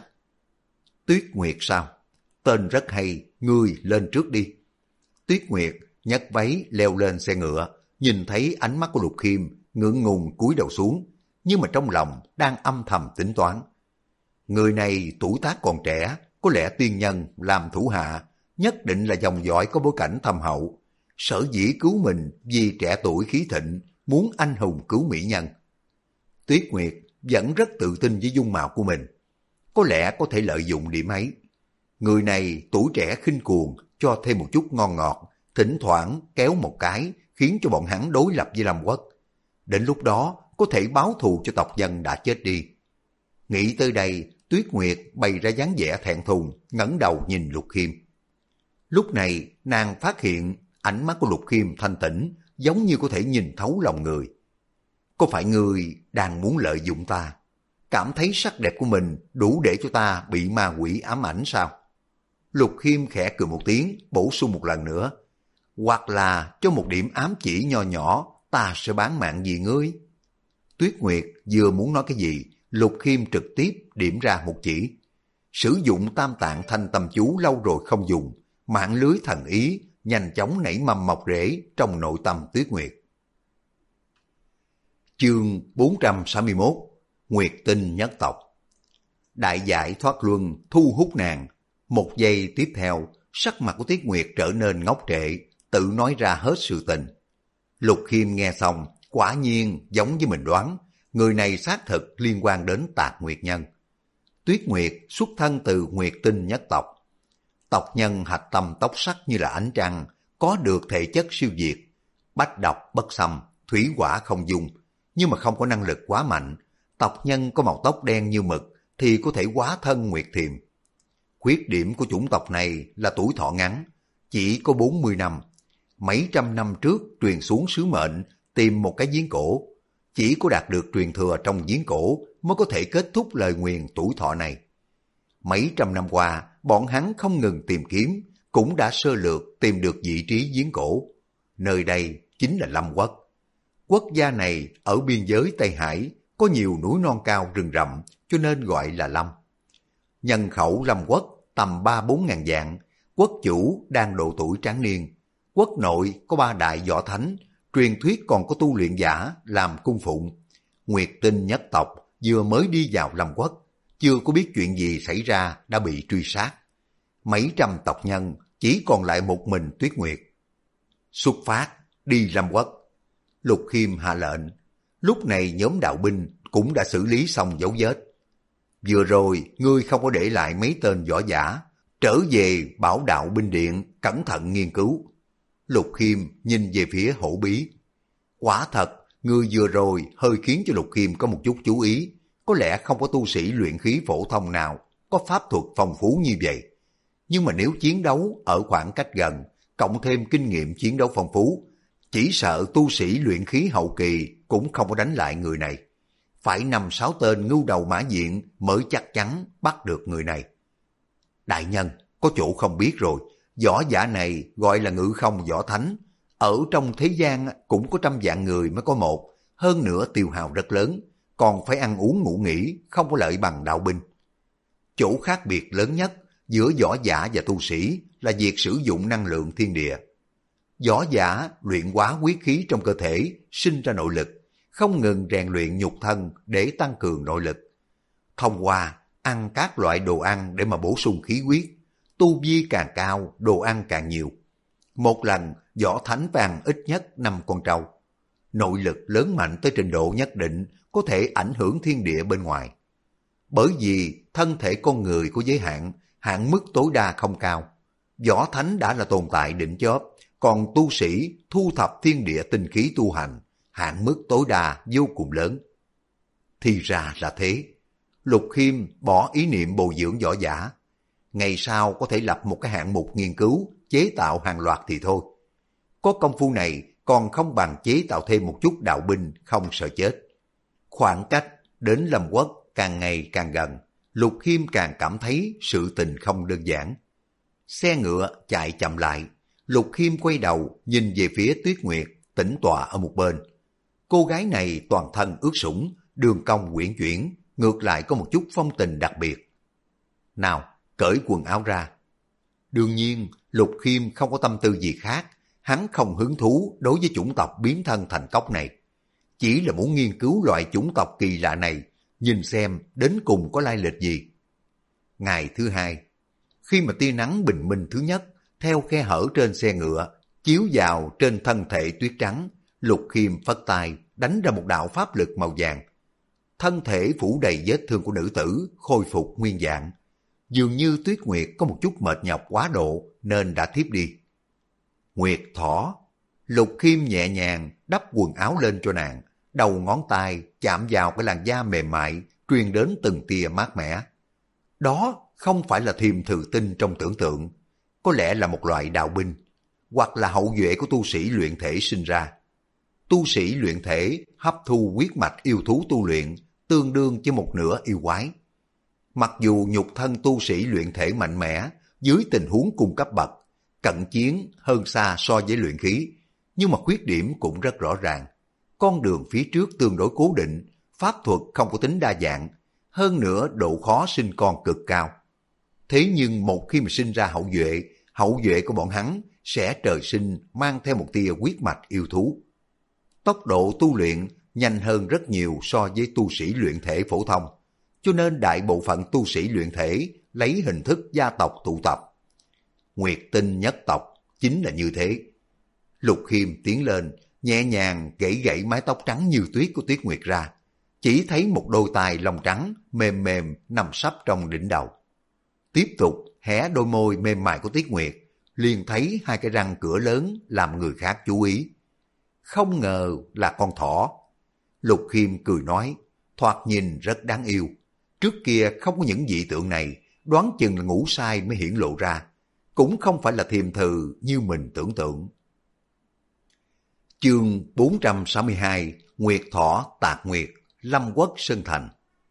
Tuyết Nguyệt sao? Tên rất hay, ngươi lên trước đi. Tuyết Nguyệt nhấc váy leo lên xe ngựa, nhìn thấy ánh mắt của Lục Khiêm, ngượng ngùng cúi đầu xuống, nhưng mà trong lòng đang âm thầm tính toán. Người này tuổi tác còn trẻ, có lẽ tiên nhân làm thủ hạ, nhất định là dòng dõi có bối cảnh thâm hậu. Sở dĩ cứu mình vì trẻ tuổi khí thịnh, muốn anh hùng cứu mỹ nhân. Tuyết Nguyệt vẫn rất tự tin với dung mạo của mình, có lẽ có thể lợi dụng điểm ấy. Người này tuổi trẻ khinh cuồng, cho thêm một chút ngon ngọt, thỉnh thoảng kéo một cái, khiến cho bọn hắn đối lập với Lâm Quốc. Đến lúc đó có thể báo thù cho tộc nhân đã chết đi. Nghĩ tới đây, Tuyết Nguyệt bày ra dáng vẻ thẹn thùng, ngẩng đầu nhìn Lục Khiêm. Lúc này nàng phát hiện ánh mắt của Lục Khiêm thanh tĩnh, giống như có thể nhìn thấu lòng người. Có phải người đang muốn lợi dụng ta? Cảm thấy sắc đẹp của mình đủ để cho ta bị ma quỷ ám ảnh sao? Lục Khiêm khẽ cười một tiếng, bổ sung một lần nữa. Hoặc là cho một điểm ám chỉ nho nhỏ, ta sẽ bán mạng vì ngươi. Tuyết Nguyệt vừa muốn nói cái gì, Lục Khiêm trực tiếp điểm ra một chỉ. Sử dụng tam tạng thanh tâm chú lâu rồi không dùng, mạng lưới thần ý nhanh chóng nảy mầm mọc rễ trong nội tâm Tuyết Nguyệt. Chương 461 Nguyệt tinh nhất tộc. Đại giải thoát luân thu hút nàng. Một giây tiếp theo, sắc mặt của Tuyết Nguyệt trở nên ngốc trệ, tự nói ra hết sự tình. Lục Khiêm nghe xong, quả nhiên giống với mình đoán, người này xác thực liên quan đến Tạc Nguyệt Nhân. Tuyết Nguyệt xuất thân từ Nguyệt tinh nhất tộc. Tộc nhân hạch tâm tóc sắc như là ánh trăng, có được thể chất siêu việt, bách độc bất xâm, thủy hỏa không dung, nhưng mà không có năng lực quá mạnh, Tộc nhân có màu tóc đen như mực thì có thể hóa thân Nguyệt Thiềm. Khuyết điểm của chủng tộc này là tuổi thọ ngắn, chỉ có 40 năm. Mấy trăm năm trước truyền xuống sứ mệnh tìm một cái giếng cổ. Chỉ có đạt được truyền thừa trong giếng cổ mới có thể kết thúc lời nguyền tuổi thọ này. Mấy trăm năm qua, bọn hắn không ngừng tìm kiếm, cũng đã sơ lược tìm được vị trí giếng cổ. Nơi đây chính là Lâm Quốc. Quốc gia này ở biên giới Tây Hải, có nhiều núi non cao rừng rậm, cho nên gọi là Lâm. Nhân khẩu Lâm Quốc tầm 3-4 ngàn vạn, quốc chủ đang độ tuổi tráng niên. Quốc nội có 3 đại võ thánh, truyền thuyết còn có tu luyện giả làm cung phụng. Nguyệt Tinh nhất tộc vừa mới đi vào Lâm Quốc, chưa có biết chuyện gì xảy ra đã bị truy sát. Mấy trăm tộc nhân chỉ còn lại một mình Tuyết Nguyệt. Xuất phát, đi Lâm Quốc. Lục Khiêm hạ lệnh. Lúc này nhóm đạo binh cũng đã xử lý xong dấu vết. Vừa rồi, ngươi không có để lại mấy tên võ giả. Trở về Bảo Đạo Binh Điện, cẩn thận nghiên cứu. Lục Khiêm nhìn về phía Hổ Bí. Quả thật, ngươi vừa rồi hơi khiến cho Lục Khiêm có một chút chú ý. Có lẽ không có tu sĩ luyện khí phổ thông nào có pháp thuật phong phú như vậy. Nhưng mà nếu chiến đấu ở khoảng cách gần, cộng thêm kinh nghiệm chiến đấu phong phú, chỉ sợ tu sĩ luyện khí hậu kỳ cũng không có đánh lại người này. Phải 5-6 tên ngưu đầu mã diện mới chắc chắn bắt được người này. Đại nhân, có chỗ không biết rồi, võ giả này gọi là Ngự Không Võ Thánh. Ở trong thế gian cũng có 100 vạn người mới có một, hơn nữa tiêu hao rất lớn, còn phải ăn uống ngủ nghỉ, không có lợi bằng đạo binh. Chỗ khác biệt lớn nhất giữa võ giả và tu sĩ là việc sử dụng năng lượng thiên địa. Võ giả luyện hóa huyết khí trong cơ thể, sinh ra nội lực, không ngừng rèn luyện nhục thân để tăng cường nội lực. Thông qua ăn các loại đồ ăn để mà bổ sung khí huyết, tu vi càng cao, đồ ăn càng nhiều. Một lần, võ thánh phải ăn ít nhất 5 con trâu. Nội lực lớn mạnh tới trình độ nhất định có thể ảnh hưởng thiên địa bên ngoài. Bởi vì thân thể con người có giới hạn, hạn mức tối đa không cao. Võ thánh đã là tồn tại đỉnh chóp, còn tu sĩ thu thập thiên địa tinh khí tu hành, hạn mức tối đa vô cùng lớn. Thì ra là thế. Lục Khiêm bỏ ý niệm bồi dưỡng võ giả. Ngày sau có thể lập một cái hạng mục nghiên cứu, chế tạo hàng loạt thì thôi. Có công phu này còn không bằng chế tạo thêm một chút đạo binh không sợ chết. Khoảng cách đến Lâm Quốc càng ngày càng gần, Lục Khiêm càng cảm thấy sự tình không đơn giản. Xe ngựa chạy chậm lại, Lục Khiêm quay đầu nhìn về phía Tuyết Nguyệt tĩnh tọa ở một bên. Cô gái này toàn thân ướt sũng, đường cong uyển chuyển, ngược lại có một chút phong tình đặc biệt. Nào, cởi quần áo ra. Đương nhiên, Lục Khiêm không có tâm tư gì khác, hắn không hứng thú đối với chủng tộc biến thân thành cóc này. Chỉ là muốn nghiên cứu loại chủng tộc kỳ lạ này, nhìn xem đến cùng có lai lịch gì. Ngày thứ hai, khi mà tia nắng bình minh thứ nhất theo khe hở trên xe ngựa chiếu vào trên thân thể tuyết trắng, Lục Khiêm phất tay đánh ra một đạo pháp lực màu vàng. Thân thể phủ đầy vết thương của nữ tử khôi phục nguyên dạng. Dường như Tuyết Nguyệt có một chút mệt nhọc quá độ nên đã thiếp đi. Nguyệt Thỏ. Lục Khiêm nhẹ nhàng đắp quần áo lên cho nàng, đầu ngón tay chạm vào cái làn da mềm mại, truyền đến từng tia mát mẻ. Đó không phải là Thiềm Thử Tinh trong tưởng tượng, có lẽ là một loại đạo binh, hoặc là hậu duệ của tu sĩ luyện thể sinh ra. Tu sĩ luyện thể hấp thu huyết mạch yêu thú tu luyện, tương đương với một nửa yêu quái. Mặc dù nhục thân tu sĩ luyện thể mạnh mẽ, dưới tình huống cùng cấp bậc, cận chiến hơn xa so với luyện khí, nhưng mà khuyết điểm cũng rất rõ ràng. Con đường phía trước tương đối cố định, pháp thuật không có tính đa dạng, hơn nữa độ khó sinh con cực cao. Thế nhưng một khi mà sinh ra hậu duệ của bọn hắn sẽ trời sinh mang theo một tia huyết mạch yêu thú. Tốc độ tu luyện nhanh hơn rất nhiều so với tu sĩ luyện thể phổ thông, cho nên đại bộ phận tu sĩ luyện thể lấy hình thức gia tộc tụ tập. Nguyệt Tinh nhất tộc chính là như thế. Lục Khiêm tiến lên, nhẹ nhàng gãy gãy mái tóc trắng như tuyết của Tuyết Nguyệt ra, chỉ thấy một đôi tai lông trắng mềm mềm nằm sấp trong đỉnh đầu. Tiếp tục hé đôi môi mềm mại của Tuyết Nguyệt, liền thấy hai cái răng cửa lớn làm người khác chú ý. Không ngờ là con thỏ. Lục Khiêm cười nói, thoạt nhìn rất đáng yêu. Trước kia không có những dị tượng này, đoán chừng là ngủ sai mới hiển lộ ra. Cũng không phải là thiềm thừ như mình tưởng tượng. Chương 462 Nguyệt Thỏ Tạc Nguyệt, Lâm Quốc Sơn Thành.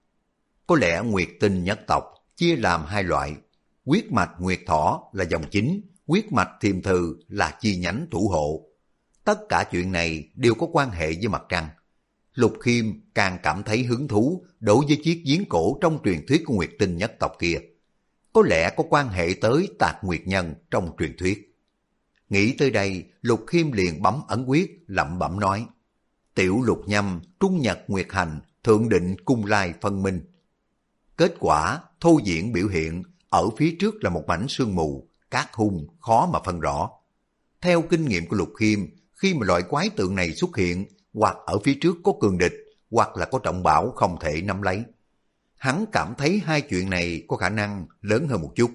Có lẽ Nguyệt Tinh nhất tộc chia làm hai loại. Huyết mạch Nguyệt Thỏ là dòng chính, huyết mạch thiềm thừ là chi nhánh thủ hộ. Tất cả chuyện này đều có quan hệ với mặt trăng. Lục Khiêm càng cảm thấy hứng thú đối với chiếc giếng cổ trong truyền thuyết của Nguyệt Tinh nhất tộc kia. Có lẽ có quan hệ tới Tạc Nguyệt Nhân trong truyền thuyết. Nghĩ tới đây, Lục Khiêm liền bấm ấn quyết, lẩm bẩm nói: Tiểu lục nhâm, trung nhật nguyệt hành, thượng định cung lai phân minh. Kết quả, thô diễn biểu hiện, ở phía trước là một mảnh sương mù, cát hung, khó mà phân rõ. Theo kinh nghiệm của Lục Khiêm, khi mà loại quái tượng này xuất hiện, hoặc ở phía trước có cường địch, hoặc là có trọng bảo không thể nắm lấy. Hắn cảm thấy hai chuyện này có khả năng lớn hơn một chút.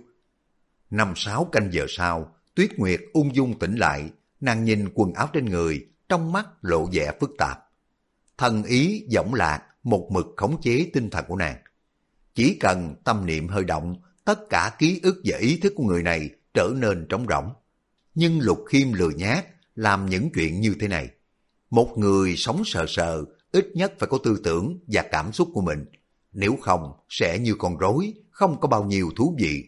5-6 canh giờ sau, Tuyết Nguyệt ung dung tỉnh lại, nàng nhìn quần áo trên người, trong mắt lộ vẻ phức tạp. Thần ý dõng lạc, một mực khống chế tinh thần của nàng. Chỉ cần tâm niệm hơi động, tất cả ký ức và ý thức của người này trở nên trống rỗng. Nhưng Lục Khiêm lười nhác, làm những chuyện như thế này. Một người sống sờ sờ, ít nhất phải có tư tưởng và cảm xúc của mình. Nếu không, sẽ như con rối, không có bao nhiêu thú vị.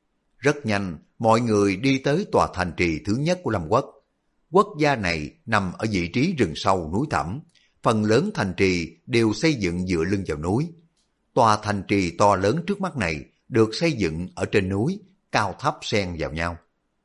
Rất nhanh, mọi người đi tới tòa thành trì thứ nhất của Lâm Quốc. Quốc gia này nằm ở vị trí rừng sâu núi thẳm. Phần lớn thành trì đều xây dựng dựa lưng vào núi. Tòa thành trì to lớn trước mắt này được xây dựng ở trên núi, cao thấp xen vào nhau.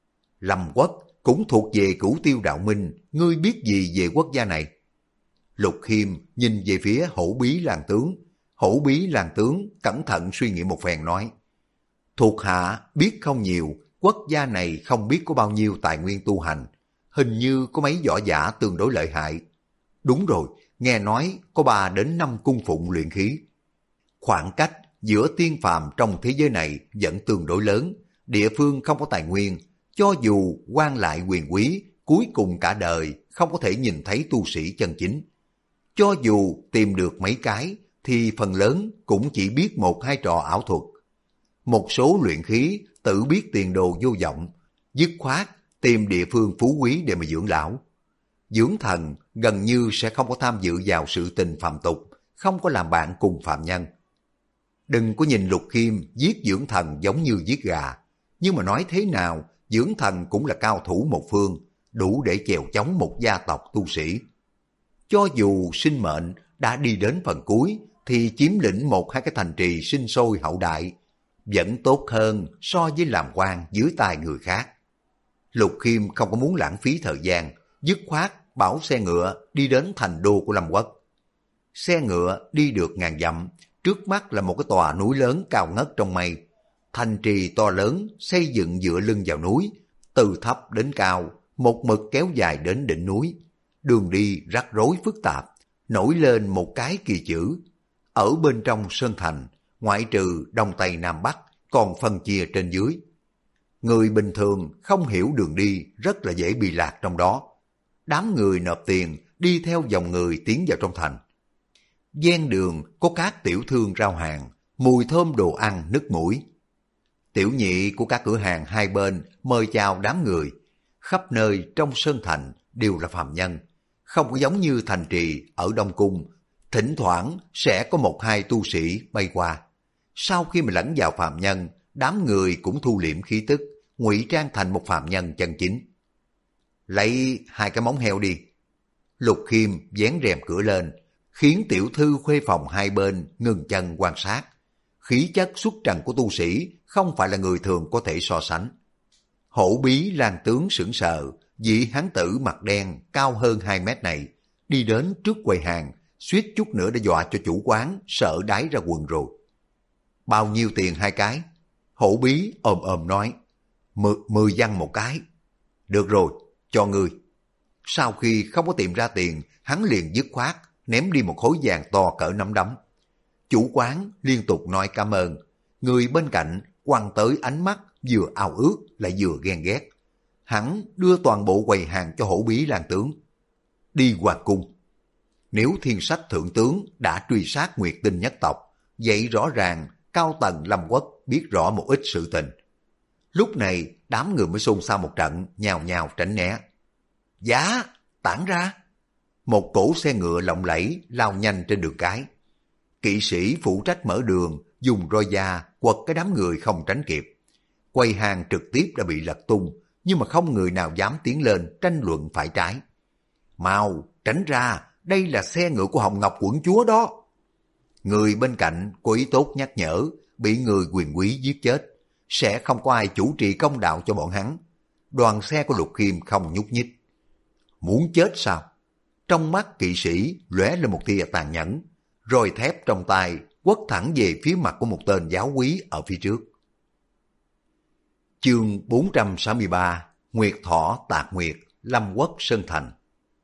Lâm Quốc cũng thuộc về Cửu Tiêu Đạo Minh, ngươi biết gì về quốc gia này? Lục Khiêm nhìn về phía Hổ Bí Lan Tướng. Hổ Bí Lan Tướng cẩn thận suy nghĩ một phen nói: Thuộc hạ biết không nhiều, quốc gia này không biết có bao nhiêu tài nguyên tu hành, hình như có mấy võ giả tương đối lợi hại. Đúng rồi, nghe nói có 3 đến 5 cung phụng luyện khí. Khoảng cách giữa tiên phàm trong thế giới này vẫn tương đối lớn, địa phương không có tài nguyên, cho dù quan lại quyền quý, cuối cùng cả đời không có thể nhìn thấy tu sĩ chân chính. Cho dù tìm được mấy cái, thì phần lớn cũng chỉ biết 1-2 trò ảo thuật. Một số luyện khí tự biết tiền đồ vô vọng, dứt khoát tìm địa phương phú quý để mà dưỡng lão. Dưỡng thần gần như sẽ không có tham dự vào sự tình phàm tục, không có làm bạn cùng phàm nhân. Đừng có nhìn Lục Khiêm giết dưỡng thần giống như giết gà, nhưng mà nói thế nào, dưỡng thần cũng là cao thủ một phương, đủ để chèo chống một gia tộc tu sĩ. Cho dù sinh mệnh đã đi đến phần cuối, thì chiếm lĩnh 1-2 cái thành trì sinh sôi hậu đại, vẫn tốt hơn so với làm quan dưới tay người khác. Lục Khiêm không có muốn lãng phí thời gian, dứt khoát bảo xe ngựa đi đến thành đô của Lâm Quốc. Xe ngựa đi được ngàn dặm, trước mắt là một cái tòa núi lớn cao ngất trong mây. Thành trì to lớn xây dựng dựa lưng vào núi, từ thấp đến cao, một mực kéo dài đến đỉnh núi. Đường đi rắc rối phức tạp, nổi lên một cái kỳ chữ. Ở bên trong sơn thành, ngoại trừ đông tây nam bắc, còn phân chia trên dưới. Người bình thường không hiểu đường đi rất là dễ bị lạc trong đó. Đám người nộp tiền đi theo dòng người tiến vào trong thành. Ven đường có các tiểu thương rao hàng, mùi thơm đồ ăn nức mũi. Tiểu nhị của các cửa hàng hai bên mời chào đám người. Khắp nơi trong sơn thành đều là phàm nhân, không có giống như thành trì ở Đông Cung. Thỉnh thoảng sẽ có 1-2 tu sĩ bay qua. Sau khi mà lẫn vào phàm nhân, đám người cũng thu liễm khí tức, ngụy trang thành một phàm nhân chân chính. Lấy 2 cái móng heo đi. Lục Khiêm vén rèm cửa lên, khiến tiểu thư khuê phòng hai bên ngừng chân quan sát. Khí chất xuất trần của tu sĩ không phải là người thường có thể so sánh. Hổ Bí Lan Tướng sững sờ, vị hán tử mặt đen cao hơn 2 mét này, đi đến trước quầy hàng, suýt chút nữa đã dọa cho chủ quán sợ đái ra quần rồi. Bao nhiêu tiền 2 cái? Hổ Bí ồm nói. 10 văn một cái. Được rồi, cho ngươi. Sau khi không có tìm ra tiền, hắn liền dứt khoát ném đi một khối vàng to cỡ nắm đấm. Chủ quán liên tục nói cảm ơn. Người bên cạnh quăng tới ánh mắt vừa ao ước lại vừa ghen ghét. Hắn đưa toàn bộ quầy hàng cho Hổ Bí Lan Tướng. Đi hoàng cung. Nếu thiên sách thượng tướng đã truy sát Nguyệt Tinh nhất tộc, vậy rõ ràng cao tầng Lâm Quốc biết rõ một ít sự tình. Lúc này đám người mới xôn xao một trận, nhào nhào tránh né. Giá, tản ra. Một cỗ xe ngựa lộng lẫy lao nhanh trên đường cái. Kỵ sĩ phụ trách mở đường dùng roi da quật cái đám người không tránh kịp. Quầy hàng trực tiếp đã bị lật tung, nhưng mà không người nào dám tiến lên tranh luận phải trái. Mau, tránh ra, đây là xe ngựa của Hồng Ngọc quận chúa đó. Người bên cạnh có ý tốt nhắc nhở, bị người quyền quý giết chết, sẽ không có ai chủ trì công đạo cho bọn hắn. Đoàn xe của Lục Khiêm không nhúc nhích. Muốn chết sao? Trong mắt kỵ sĩ lóe lên một tia tàn nhẫn, rồi thép trong tay quất thẳng về phía mặt của một tên giáo úy ở phía trước. Chương 463, Nguyệt Thỏ Tạc Nguyệt, Lâm Quốc Sơn Thành.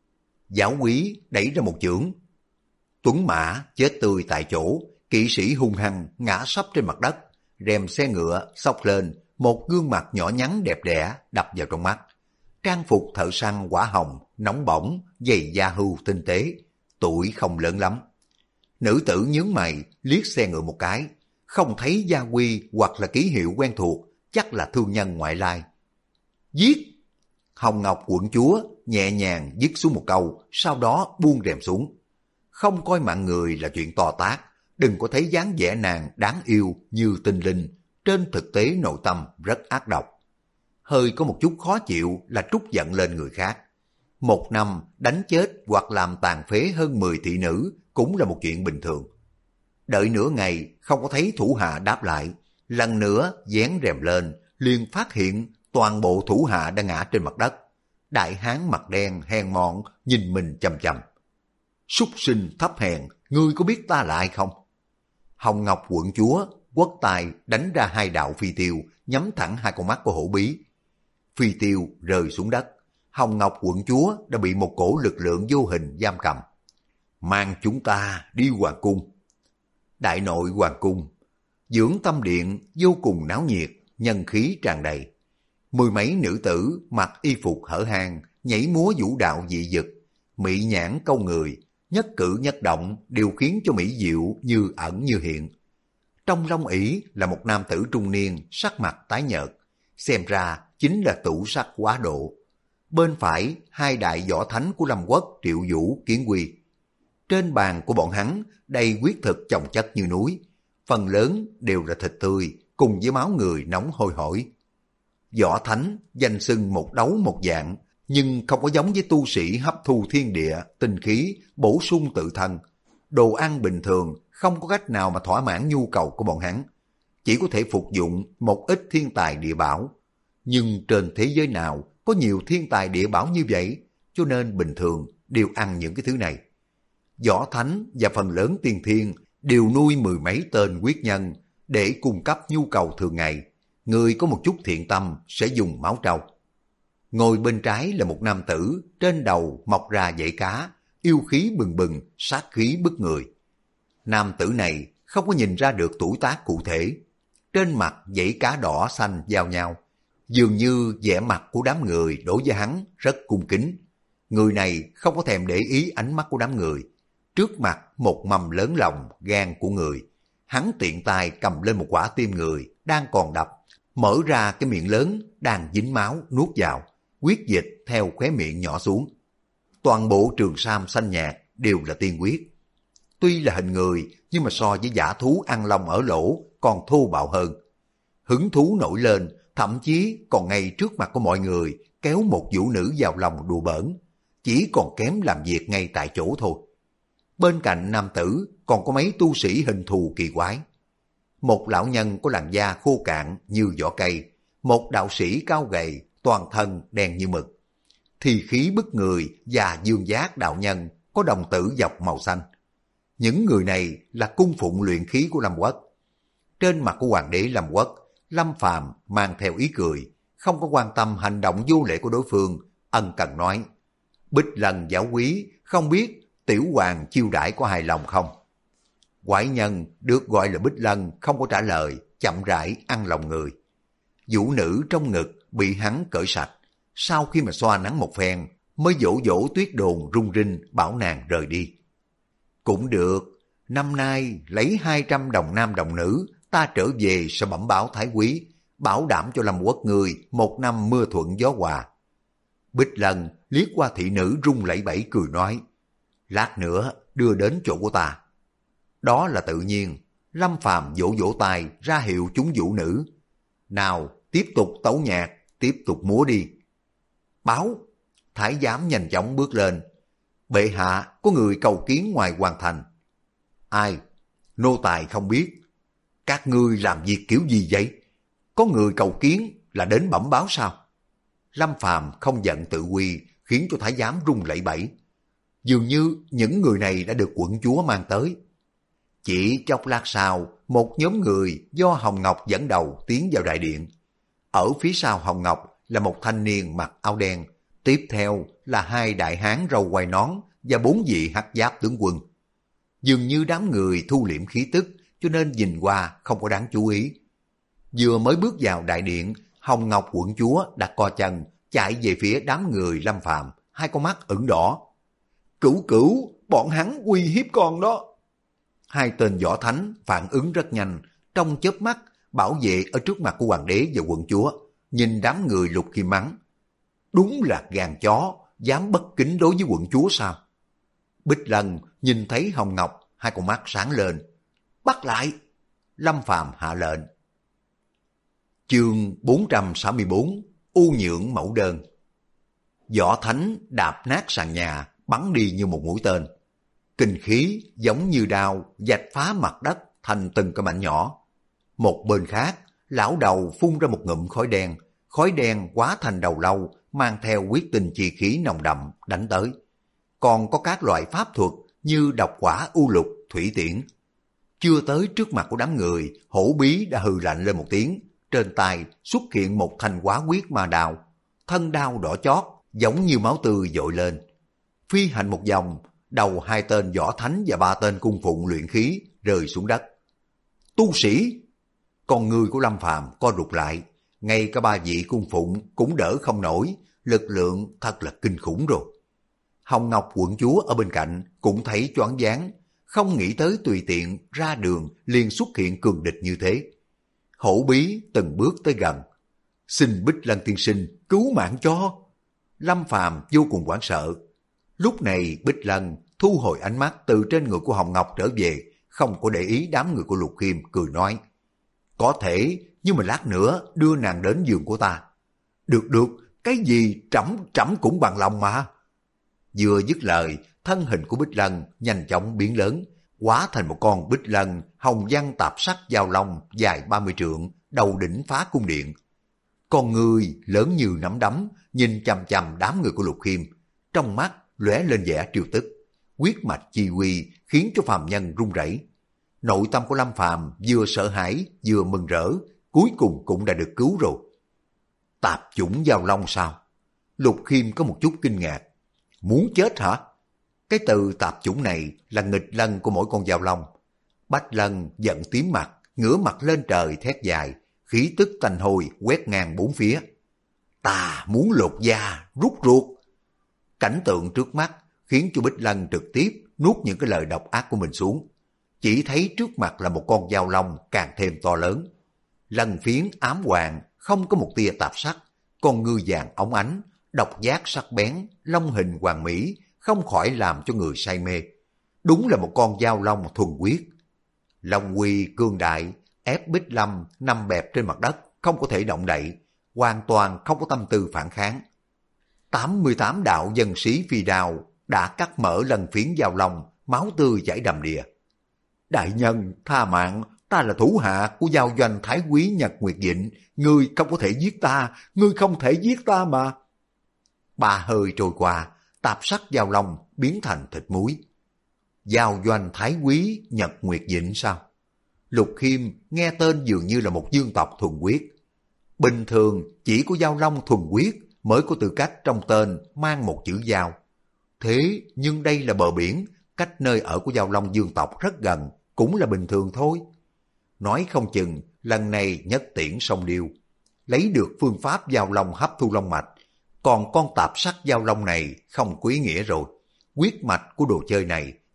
Giáo úy đẩy ra một chưởng. Tuấn mã chết tươi tại chỗ, kỵ sĩ hung hăng ngã sấp trên mặt đất, rèm xe ngựa xốc lên, một gương mặt nhỏ nhắn đẹp đẽ đập vào trong mắt. Trang phục thợ săn quả hồng, nóng bỏng, giày da hưu tinh tế, tuổi không lớn lắm. Nữ tử nhướng mày, liếc xe ngựa một cái, không thấy gia quy hoặc là ký hiệu quen thuộc, chắc là thương nhân ngoại lai. Giết! Hồng Ngọc quận chúa nhẹ nhàng dứt xuống một câu, sau đó buông rèm xuống. Không coi mạng người là chuyện to tát, đừng có thấy dáng vẻ nàng đáng yêu như tinh linh, trên thực tế nội tâm rất ác độc. Hơi có một chút khó chịu là trút giận lên người khác. Một năm đánh chết hoặc làm tàn phế hơn 10 thị nữ cũng là một chuyện bình thường. Đợi nửa ngày không có thấy thủ hạ đáp lại, lần nữa vén rèm lên, liền phát hiện toàn bộ thủ hạ đã ngã trên mặt đất. Đại hán mặt đen hèn mọn nhìn mình chằm chằm. Súc sinh thấp hèn, ngươi có biết ta là ai không? Hồng Ngọc quận chúa quất tài đánh ra 2 đạo phi tiêu, nhắm thẳng 2 con mắt của hổ bí. Phi tiêu rơi xuống đất, Hồng Ngọc quận chúa đã bị một cổ lực lượng vô hình giam cầm. Mang chúng ta đi hoàng cung. Đại nội hoàng cung, dưỡng tâm điện vô cùng náo nhiệt, nhân khí tràn đầy. 10 mấy nữ tử mặc y phục hở hang, nhảy múa vũ đạo dị dực, mỹ nhãn câu người, nhất cử nhất động đều khiến cho mỹ diệu như ẩn như hiện. Trong long ỷ là một nam tử trung niên, sắc mặt tái nhợt, xem ra chính là tửu sắc quá độ. Bên phải 2 đại võ thánh của Lâm Quốc Triệu Vũ Kiến Quy. Trên bàn của bọn hắn đầy huyết thực chồng chất như núi, phần lớn đều là thịt tươi cùng với máu người nóng hôi hổi. Võ thánh danh xưng một đấu một dạng, nhưng không có giống với tu sĩ hấp thu thiên địa, tinh khí, bổ sung tự thân. Đồ ăn bình thường không có cách nào mà thỏa mãn nhu cầu của bọn hắn, chỉ có thể phục dụng một ít thiên tài địa bảo. Nhưng trên thế giới nào có nhiều thiên tài địa bảo như vậy, cho nên bình thường đều ăn những cái thứ này. Võ thánh và phần lớn tiên thiên đều nuôi 10 mấy tên quyết nhân để cung cấp nhu cầu thường ngày. Người có một chút thiện tâm sẽ dùng máu trâu. Ngồi bên trái là một nam tử, trên đầu mọc ra dãy cá, yêu khí bừng bừng, sát khí bức người. Nam tử này không có nhìn ra được tuổi tác cụ thể. Trên mặt dãy cá đỏ xanh giao nhau, dường như vẻ mặt của đám người đối với hắn rất cung kính. Người này không có thèm để ý ánh mắt của đám người. Trước mặt một mầm lớn lòng gan của người, hắn tiện tay cầm lên một quả tim người đang còn đập, mở ra cái miệng lớn đang dính máu nuốt vào, huyết dịch theo khóe miệng nhỏ xuống. Toàn bộ trường sam xanh nhạt đều là tiên huyết. Tuy là hình người nhưng mà so với dã thú ăn lông ở lỗ còn thô bạo hơn. Hứng thú nổi lên, thậm chí còn ngay trước mặt của mọi người kéo một vũ nữ vào lòng đùa bỡn, chỉ còn kém làm việc ngay tại chỗ thôi. Bên cạnh nam tử còn có mấy tu sĩ hình thù kỳ quái. Một lão nhân có làn da khô cạn như vỏ cây, một đạo sĩ cao gầy, toàn thân đen như mực. Thì khí bức người và dương giác đạo nhân có đồng tử dọc màu xanh. Những người này là cung phụng luyện khí của Lâm Quốc. Trên mặt của hoàng đế Lâm Quốc, Lâm Phàm mang theo ý cười, không có quan tâm hành động vô lễ của đối phương, ân cần nói: Bích Lần giáo quý, không biết tiểu hoàng chiêu đãi có hài lòng không? Quái nhân được gọi là Bích Lân không có trả lời, chậm rãi ăn lòng người. Vũ nữ trong ngực bị hắn cởi sạch, sau khi mà xoa nắng một phen mới dỗ dỗ Tuyết Đồn rung rinh bảo nàng rời đi. Cũng được, năm nay lấy 200 đồng nam đồng nữ, ta trở về sẽ bẩm báo thái quý, bảo đảm cho Lâm Quốc người một năm mưa thuận gió hòa. Bích Lân liếc qua thị nữ run lẩy bẩy cười nói, lát nữa đưa đến chỗ của ta. Đó là tự nhiên. Lâm Phàm vỗ vỗ tay ra hiệu chúng vũ nữ. Nào, tiếp tục tấu nhạc, tiếp tục múa đi. Báo, thái giám nhanh chóng bước lên. Bệ hạ, có người cầu kiến ngoài hoàng thành. Ai? Nô tài không biết. Các ngươi làm việc kiểu gì vậy? Có người cầu kiến là đến bẩm báo sao? Lâm Phàm không giận tự quy, khiến cho thái giám run lẩy bẩy. Dường như những người này đã được quận chúa mang tới. Chỉ chốc lát sau, một nhóm người do Hồng Ngọc dẫn đầu tiến vào đại điện. Ở phía sau Hồng Ngọc là một thanh niên mặc áo đen, tiếp theo là hai đại hán râu quai nón và 4 vị hắc giáp tướng quân. Dường như đám người thu liễm khí tức, cho nên nhìn qua không có đáng chú ý. Vừa mới bước vào đại điện, Hồng Ngọc quận chúa đặt co chân, chạy về phía đám người Lâm Phàm, hai con mắt ửng đỏ. Cửu cửu, bọn hắn uy hiếp con đó. Hai tên võ thánh phản ứng rất nhanh, trong chớp mắt bảo vệ ở trước mặt của hoàng đế và quận chúa, nhìn đám người Lục Khiêm mắng. Đúng là gan chó, dám bất kính đối với quận chúa sao? Bích Lân nhìn thấy Hồng Ngọc, hai con mắt sáng lên. Bắt lại! Lâm Phàm hạ lệnh. Chương 464, U Nhượng mẫu đơn. Võ thánh đạp nát sàn nhà, bắn đi như một mũi tên. Kinh khí giống như đao vạch phá mặt đất thành từng cái mảnh nhỏ. Một bên khác, lão đầu phun ra một ngụm khói đen hóa thành đầu lâu, mang theo huyết tinh chi khí nồng đậm đánh tới. Còn có các loại pháp thuật như độc quả u lục, thủy tiễn. Chưa tới trước mặt của đám người, hổ bí đã hừ lạnh lên một tiếng, trên tay xuất hiện một thanh hóa huyết ma đao. Thân đao đỏ chót, giống như máu tươi dội lên. Phi hành một vòng, đầu hai tên võ thánh và 3 tên cung phụng luyện khí rơi xuống đất. Tu sĩ! Con người của Lâm Phàm co rụt lại, ngay cả 3 vị cung phụng cũng đỡ không nổi, lực lượng thật là kinh khủng rồi. Hồng Ngọc quận chúa ở bên cạnh cũng thấy choáng váng, không nghĩ tới tùy tiện ra đường liền xuất hiện cường địch như thế. Hổ bí từng bước tới gần. Xin Bích Lân tiên sinh cứu mạng cho. Lâm Phàm vô cùng hoảng sợ. Lúc này Bích Lân thu hồi ánh mắt từ trên người của Hồng Ngọc trở về, không có để ý đám người của Lục Khiêm, cười nói. Có thể, nhưng mà lát nữa đưa nàng đến giường của ta. Được, cái gì trẫm cũng bằng lòng mà. Vừa dứt lời, thân hình của Bích Lân nhanh chóng biến lớn, hóa thành một con Bích Lân hồng văn tạp sắc giao long dài 30 trượng, đầu đỉnh phá cung điện. Con người lớn như nắm đấm, nhìn chằm chằm đám người của Lục Khiêm, trong mắt lóe lên vẻ triều tức. Huyết mạch chi uy khiến cho phàm nhân run rẩy. Nội tâm của Lâm Phàm vừa sợ hãi vừa mừng rỡ, cuối cùng cũng đã được cứu rồi. Tạp chủng giao long sao? Lục Khiêm có một chút kinh ngạc. Muốn chết hả? Cái từ tạp chủng này là nghịch lân của mỗi con giao long. Bách Lân giận tím mặt, ngửa mặt lên trời thét dài, khí tức tanh hôi quét ngang bốn phía. Ta muốn lột da, rút ruột. Cảnh tượng trước mắt khiến cho Bích Lân trực tiếp nuốt những cái lời độc ác của mình xuống. Chỉ thấy trước mặt là một con dao long càng thêm to lớn. Lân phiến ám hoàng, không có một tia tạp sắc, con ngư vàng óng ánh, độc giác sắc bén, long hình hoàn mỹ, không khỏi làm cho người say mê. Đúng là một con dao long thuần huyết. Long uy cương đại, ép Bích Lâm nằm bẹp trên mặt đất, không có thể động đậy, hoàn toàn không có tâm tư phản kháng. 88 đạo dân sĩ phi đao đã cắt mở lân phiến dao long, máu tươi chảy đầm đìa. Đại nhân, tha mạng, ta là thủ hạ của giao doanh thái quý Nhật Nguyệt Dịnh, ngươi không có thể giết ta, ngươi không thể giết ta mà. 3 hơi trôi qua, tạp sắc dao long biến thành thịt muối. Giao doanh thái quý Nhật Nguyệt Dịnh sao? Lục Khiêm nghe tên dường như là một dương tộc thuần huyết. Bình thường chỉ có giao long thuần huyết mới có tư cách trong tên mang một chữ giao. Thế nhưng đây là bờ biển, cách nơi ở của giao long dương tộc rất gần, cũng là bình thường thôi. Nói không chừng lần này nhất tiễn song điêu, lấy được phương pháp giao long hấp thu long mạch, còn con tạp sắc giao long này không có ý nghĩa rồi. Huyết mạch của đồ chơi này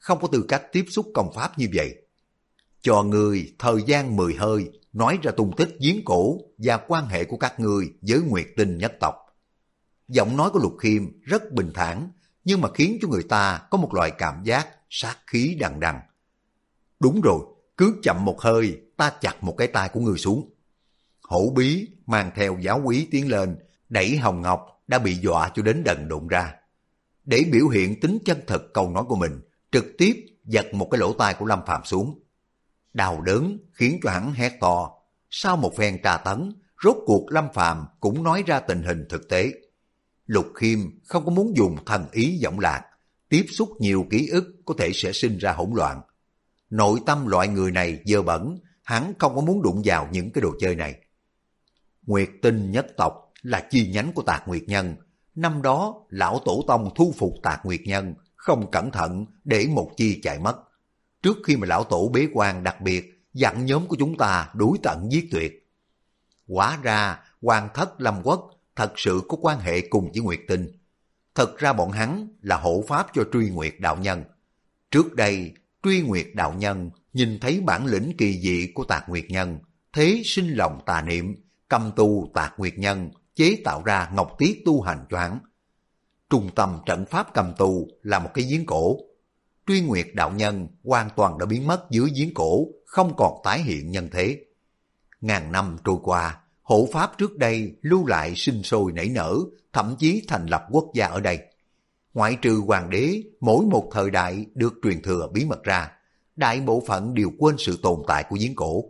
không có tư cách tiếp xúc công pháp như vậy. Cho ngươi thời gian 10 hơi nói ra tung tích giếng cổ và quan hệ của các ngươi với Nguyệt Tinh nhất tộc. Giọng nói của Lục Khiêm rất bình thản, nhưng mà khiến cho người ta có một loại cảm giác sát khí đằng đằng. Đúng rồi, cứ chậm một hơi, ta chặt một cái tay của ngươi xuống. Hổ Bí mang theo giáo úy tiến lên, đẩy Hồng Ngọc đã bị dọa cho đến đần độn ra. Để biểu hiện tính chân thực câu nói của mình, trực tiếp giật một cái lỗ tai của Lâm Phàm xuống. Đau đớn khiến cho hắn hét to. Sau một phen tra tấn, rốt cuộc Lâm Phàm cũng nói ra tình hình thực tế. Lục Khiêm không có muốn dùng thần ý giọng lạc, tiếp xúc nhiều ký ức có thể sẽ sinh ra hỗn loạn. Nội tâm loại người này dơ bẩn, hắn không có muốn đụng vào những cái đồ chơi này. Nguyệt Tinh nhất tộc là chi nhánh của Tạc Nguyệt Nhân. Năm đó, lão tổ tông thu phục Tạc Nguyệt Nhân, không cẩn thận để một chi chạy mất. Trước khi mà lão tổ bế quan đặc biệt, dặn nhóm của chúng ta đối tận giết tuyệt. Hóa ra, Hoàng thất Lâm Quốc thật sự có quan hệ cùng với Nguyệt Tinh. Thật ra bọn hắn là hộ pháp cho Truy Nguyệt đạo nhân. Trước đây, Truy Nguyệt đạo nhân nhìn thấy bản lĩnh kỳ dị của Tạc Nguyệt Nhân, thế sinh lòng tà niệm, cầm tù Tạc Nguyệt Nhân, chế tạo ra ngọc tiết tu hành cho hắn. Trung tâm trận pháp cầm tù là một cái giếng cổ. Truy Nguyệt đạo nhân hoàn toàn đã biến mất dưới giếng cổ, không còn tái hiện nhân thế. Ngàn năm trôi qua, hộ pháp trước đây lưu lại sinh sôi nảy nở, thậm chí thành lập quốc gia ở đây. Ngoại trừ hoàng đế, mỗi một thời đại được truyền thừa bí mật ra, đại bộ phận đều quên sự tồn tại của giếng cổ.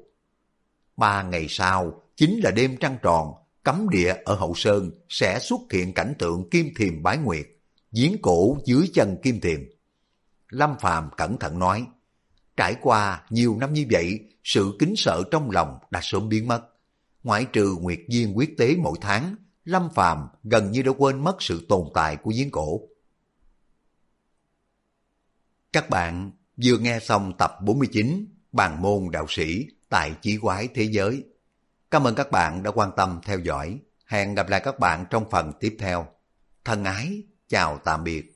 3 ngày sau, chính là đêm trăng tròn, cấm địa ở Hậu Sơn sẽ xuất hiện cảnh tượng Kim Thiềm bái nguyệt, giếng cổ dưới chân Kim Thiềm. Lâm Phàm cẩn thận nói, trải qua nhiều năm như vậy, sự kính sợ trong lòng đã sớm biến mất. Ngoại trừ nguyệt viên quyết tế mỗi tháng, Lâm Phàm gần như đã quên mất sự tồn tại của giếng cổ. Các bạn vừa nghe xong tập 49 Bàn môn đạo sĩ tại Chí Quái Thế Giới. Cảm ơn các bạn đã quan tâm theo dõi. Hẹn gặp lại các bạn trong phần tiếp theo. Thân ái, chào tạm biệt.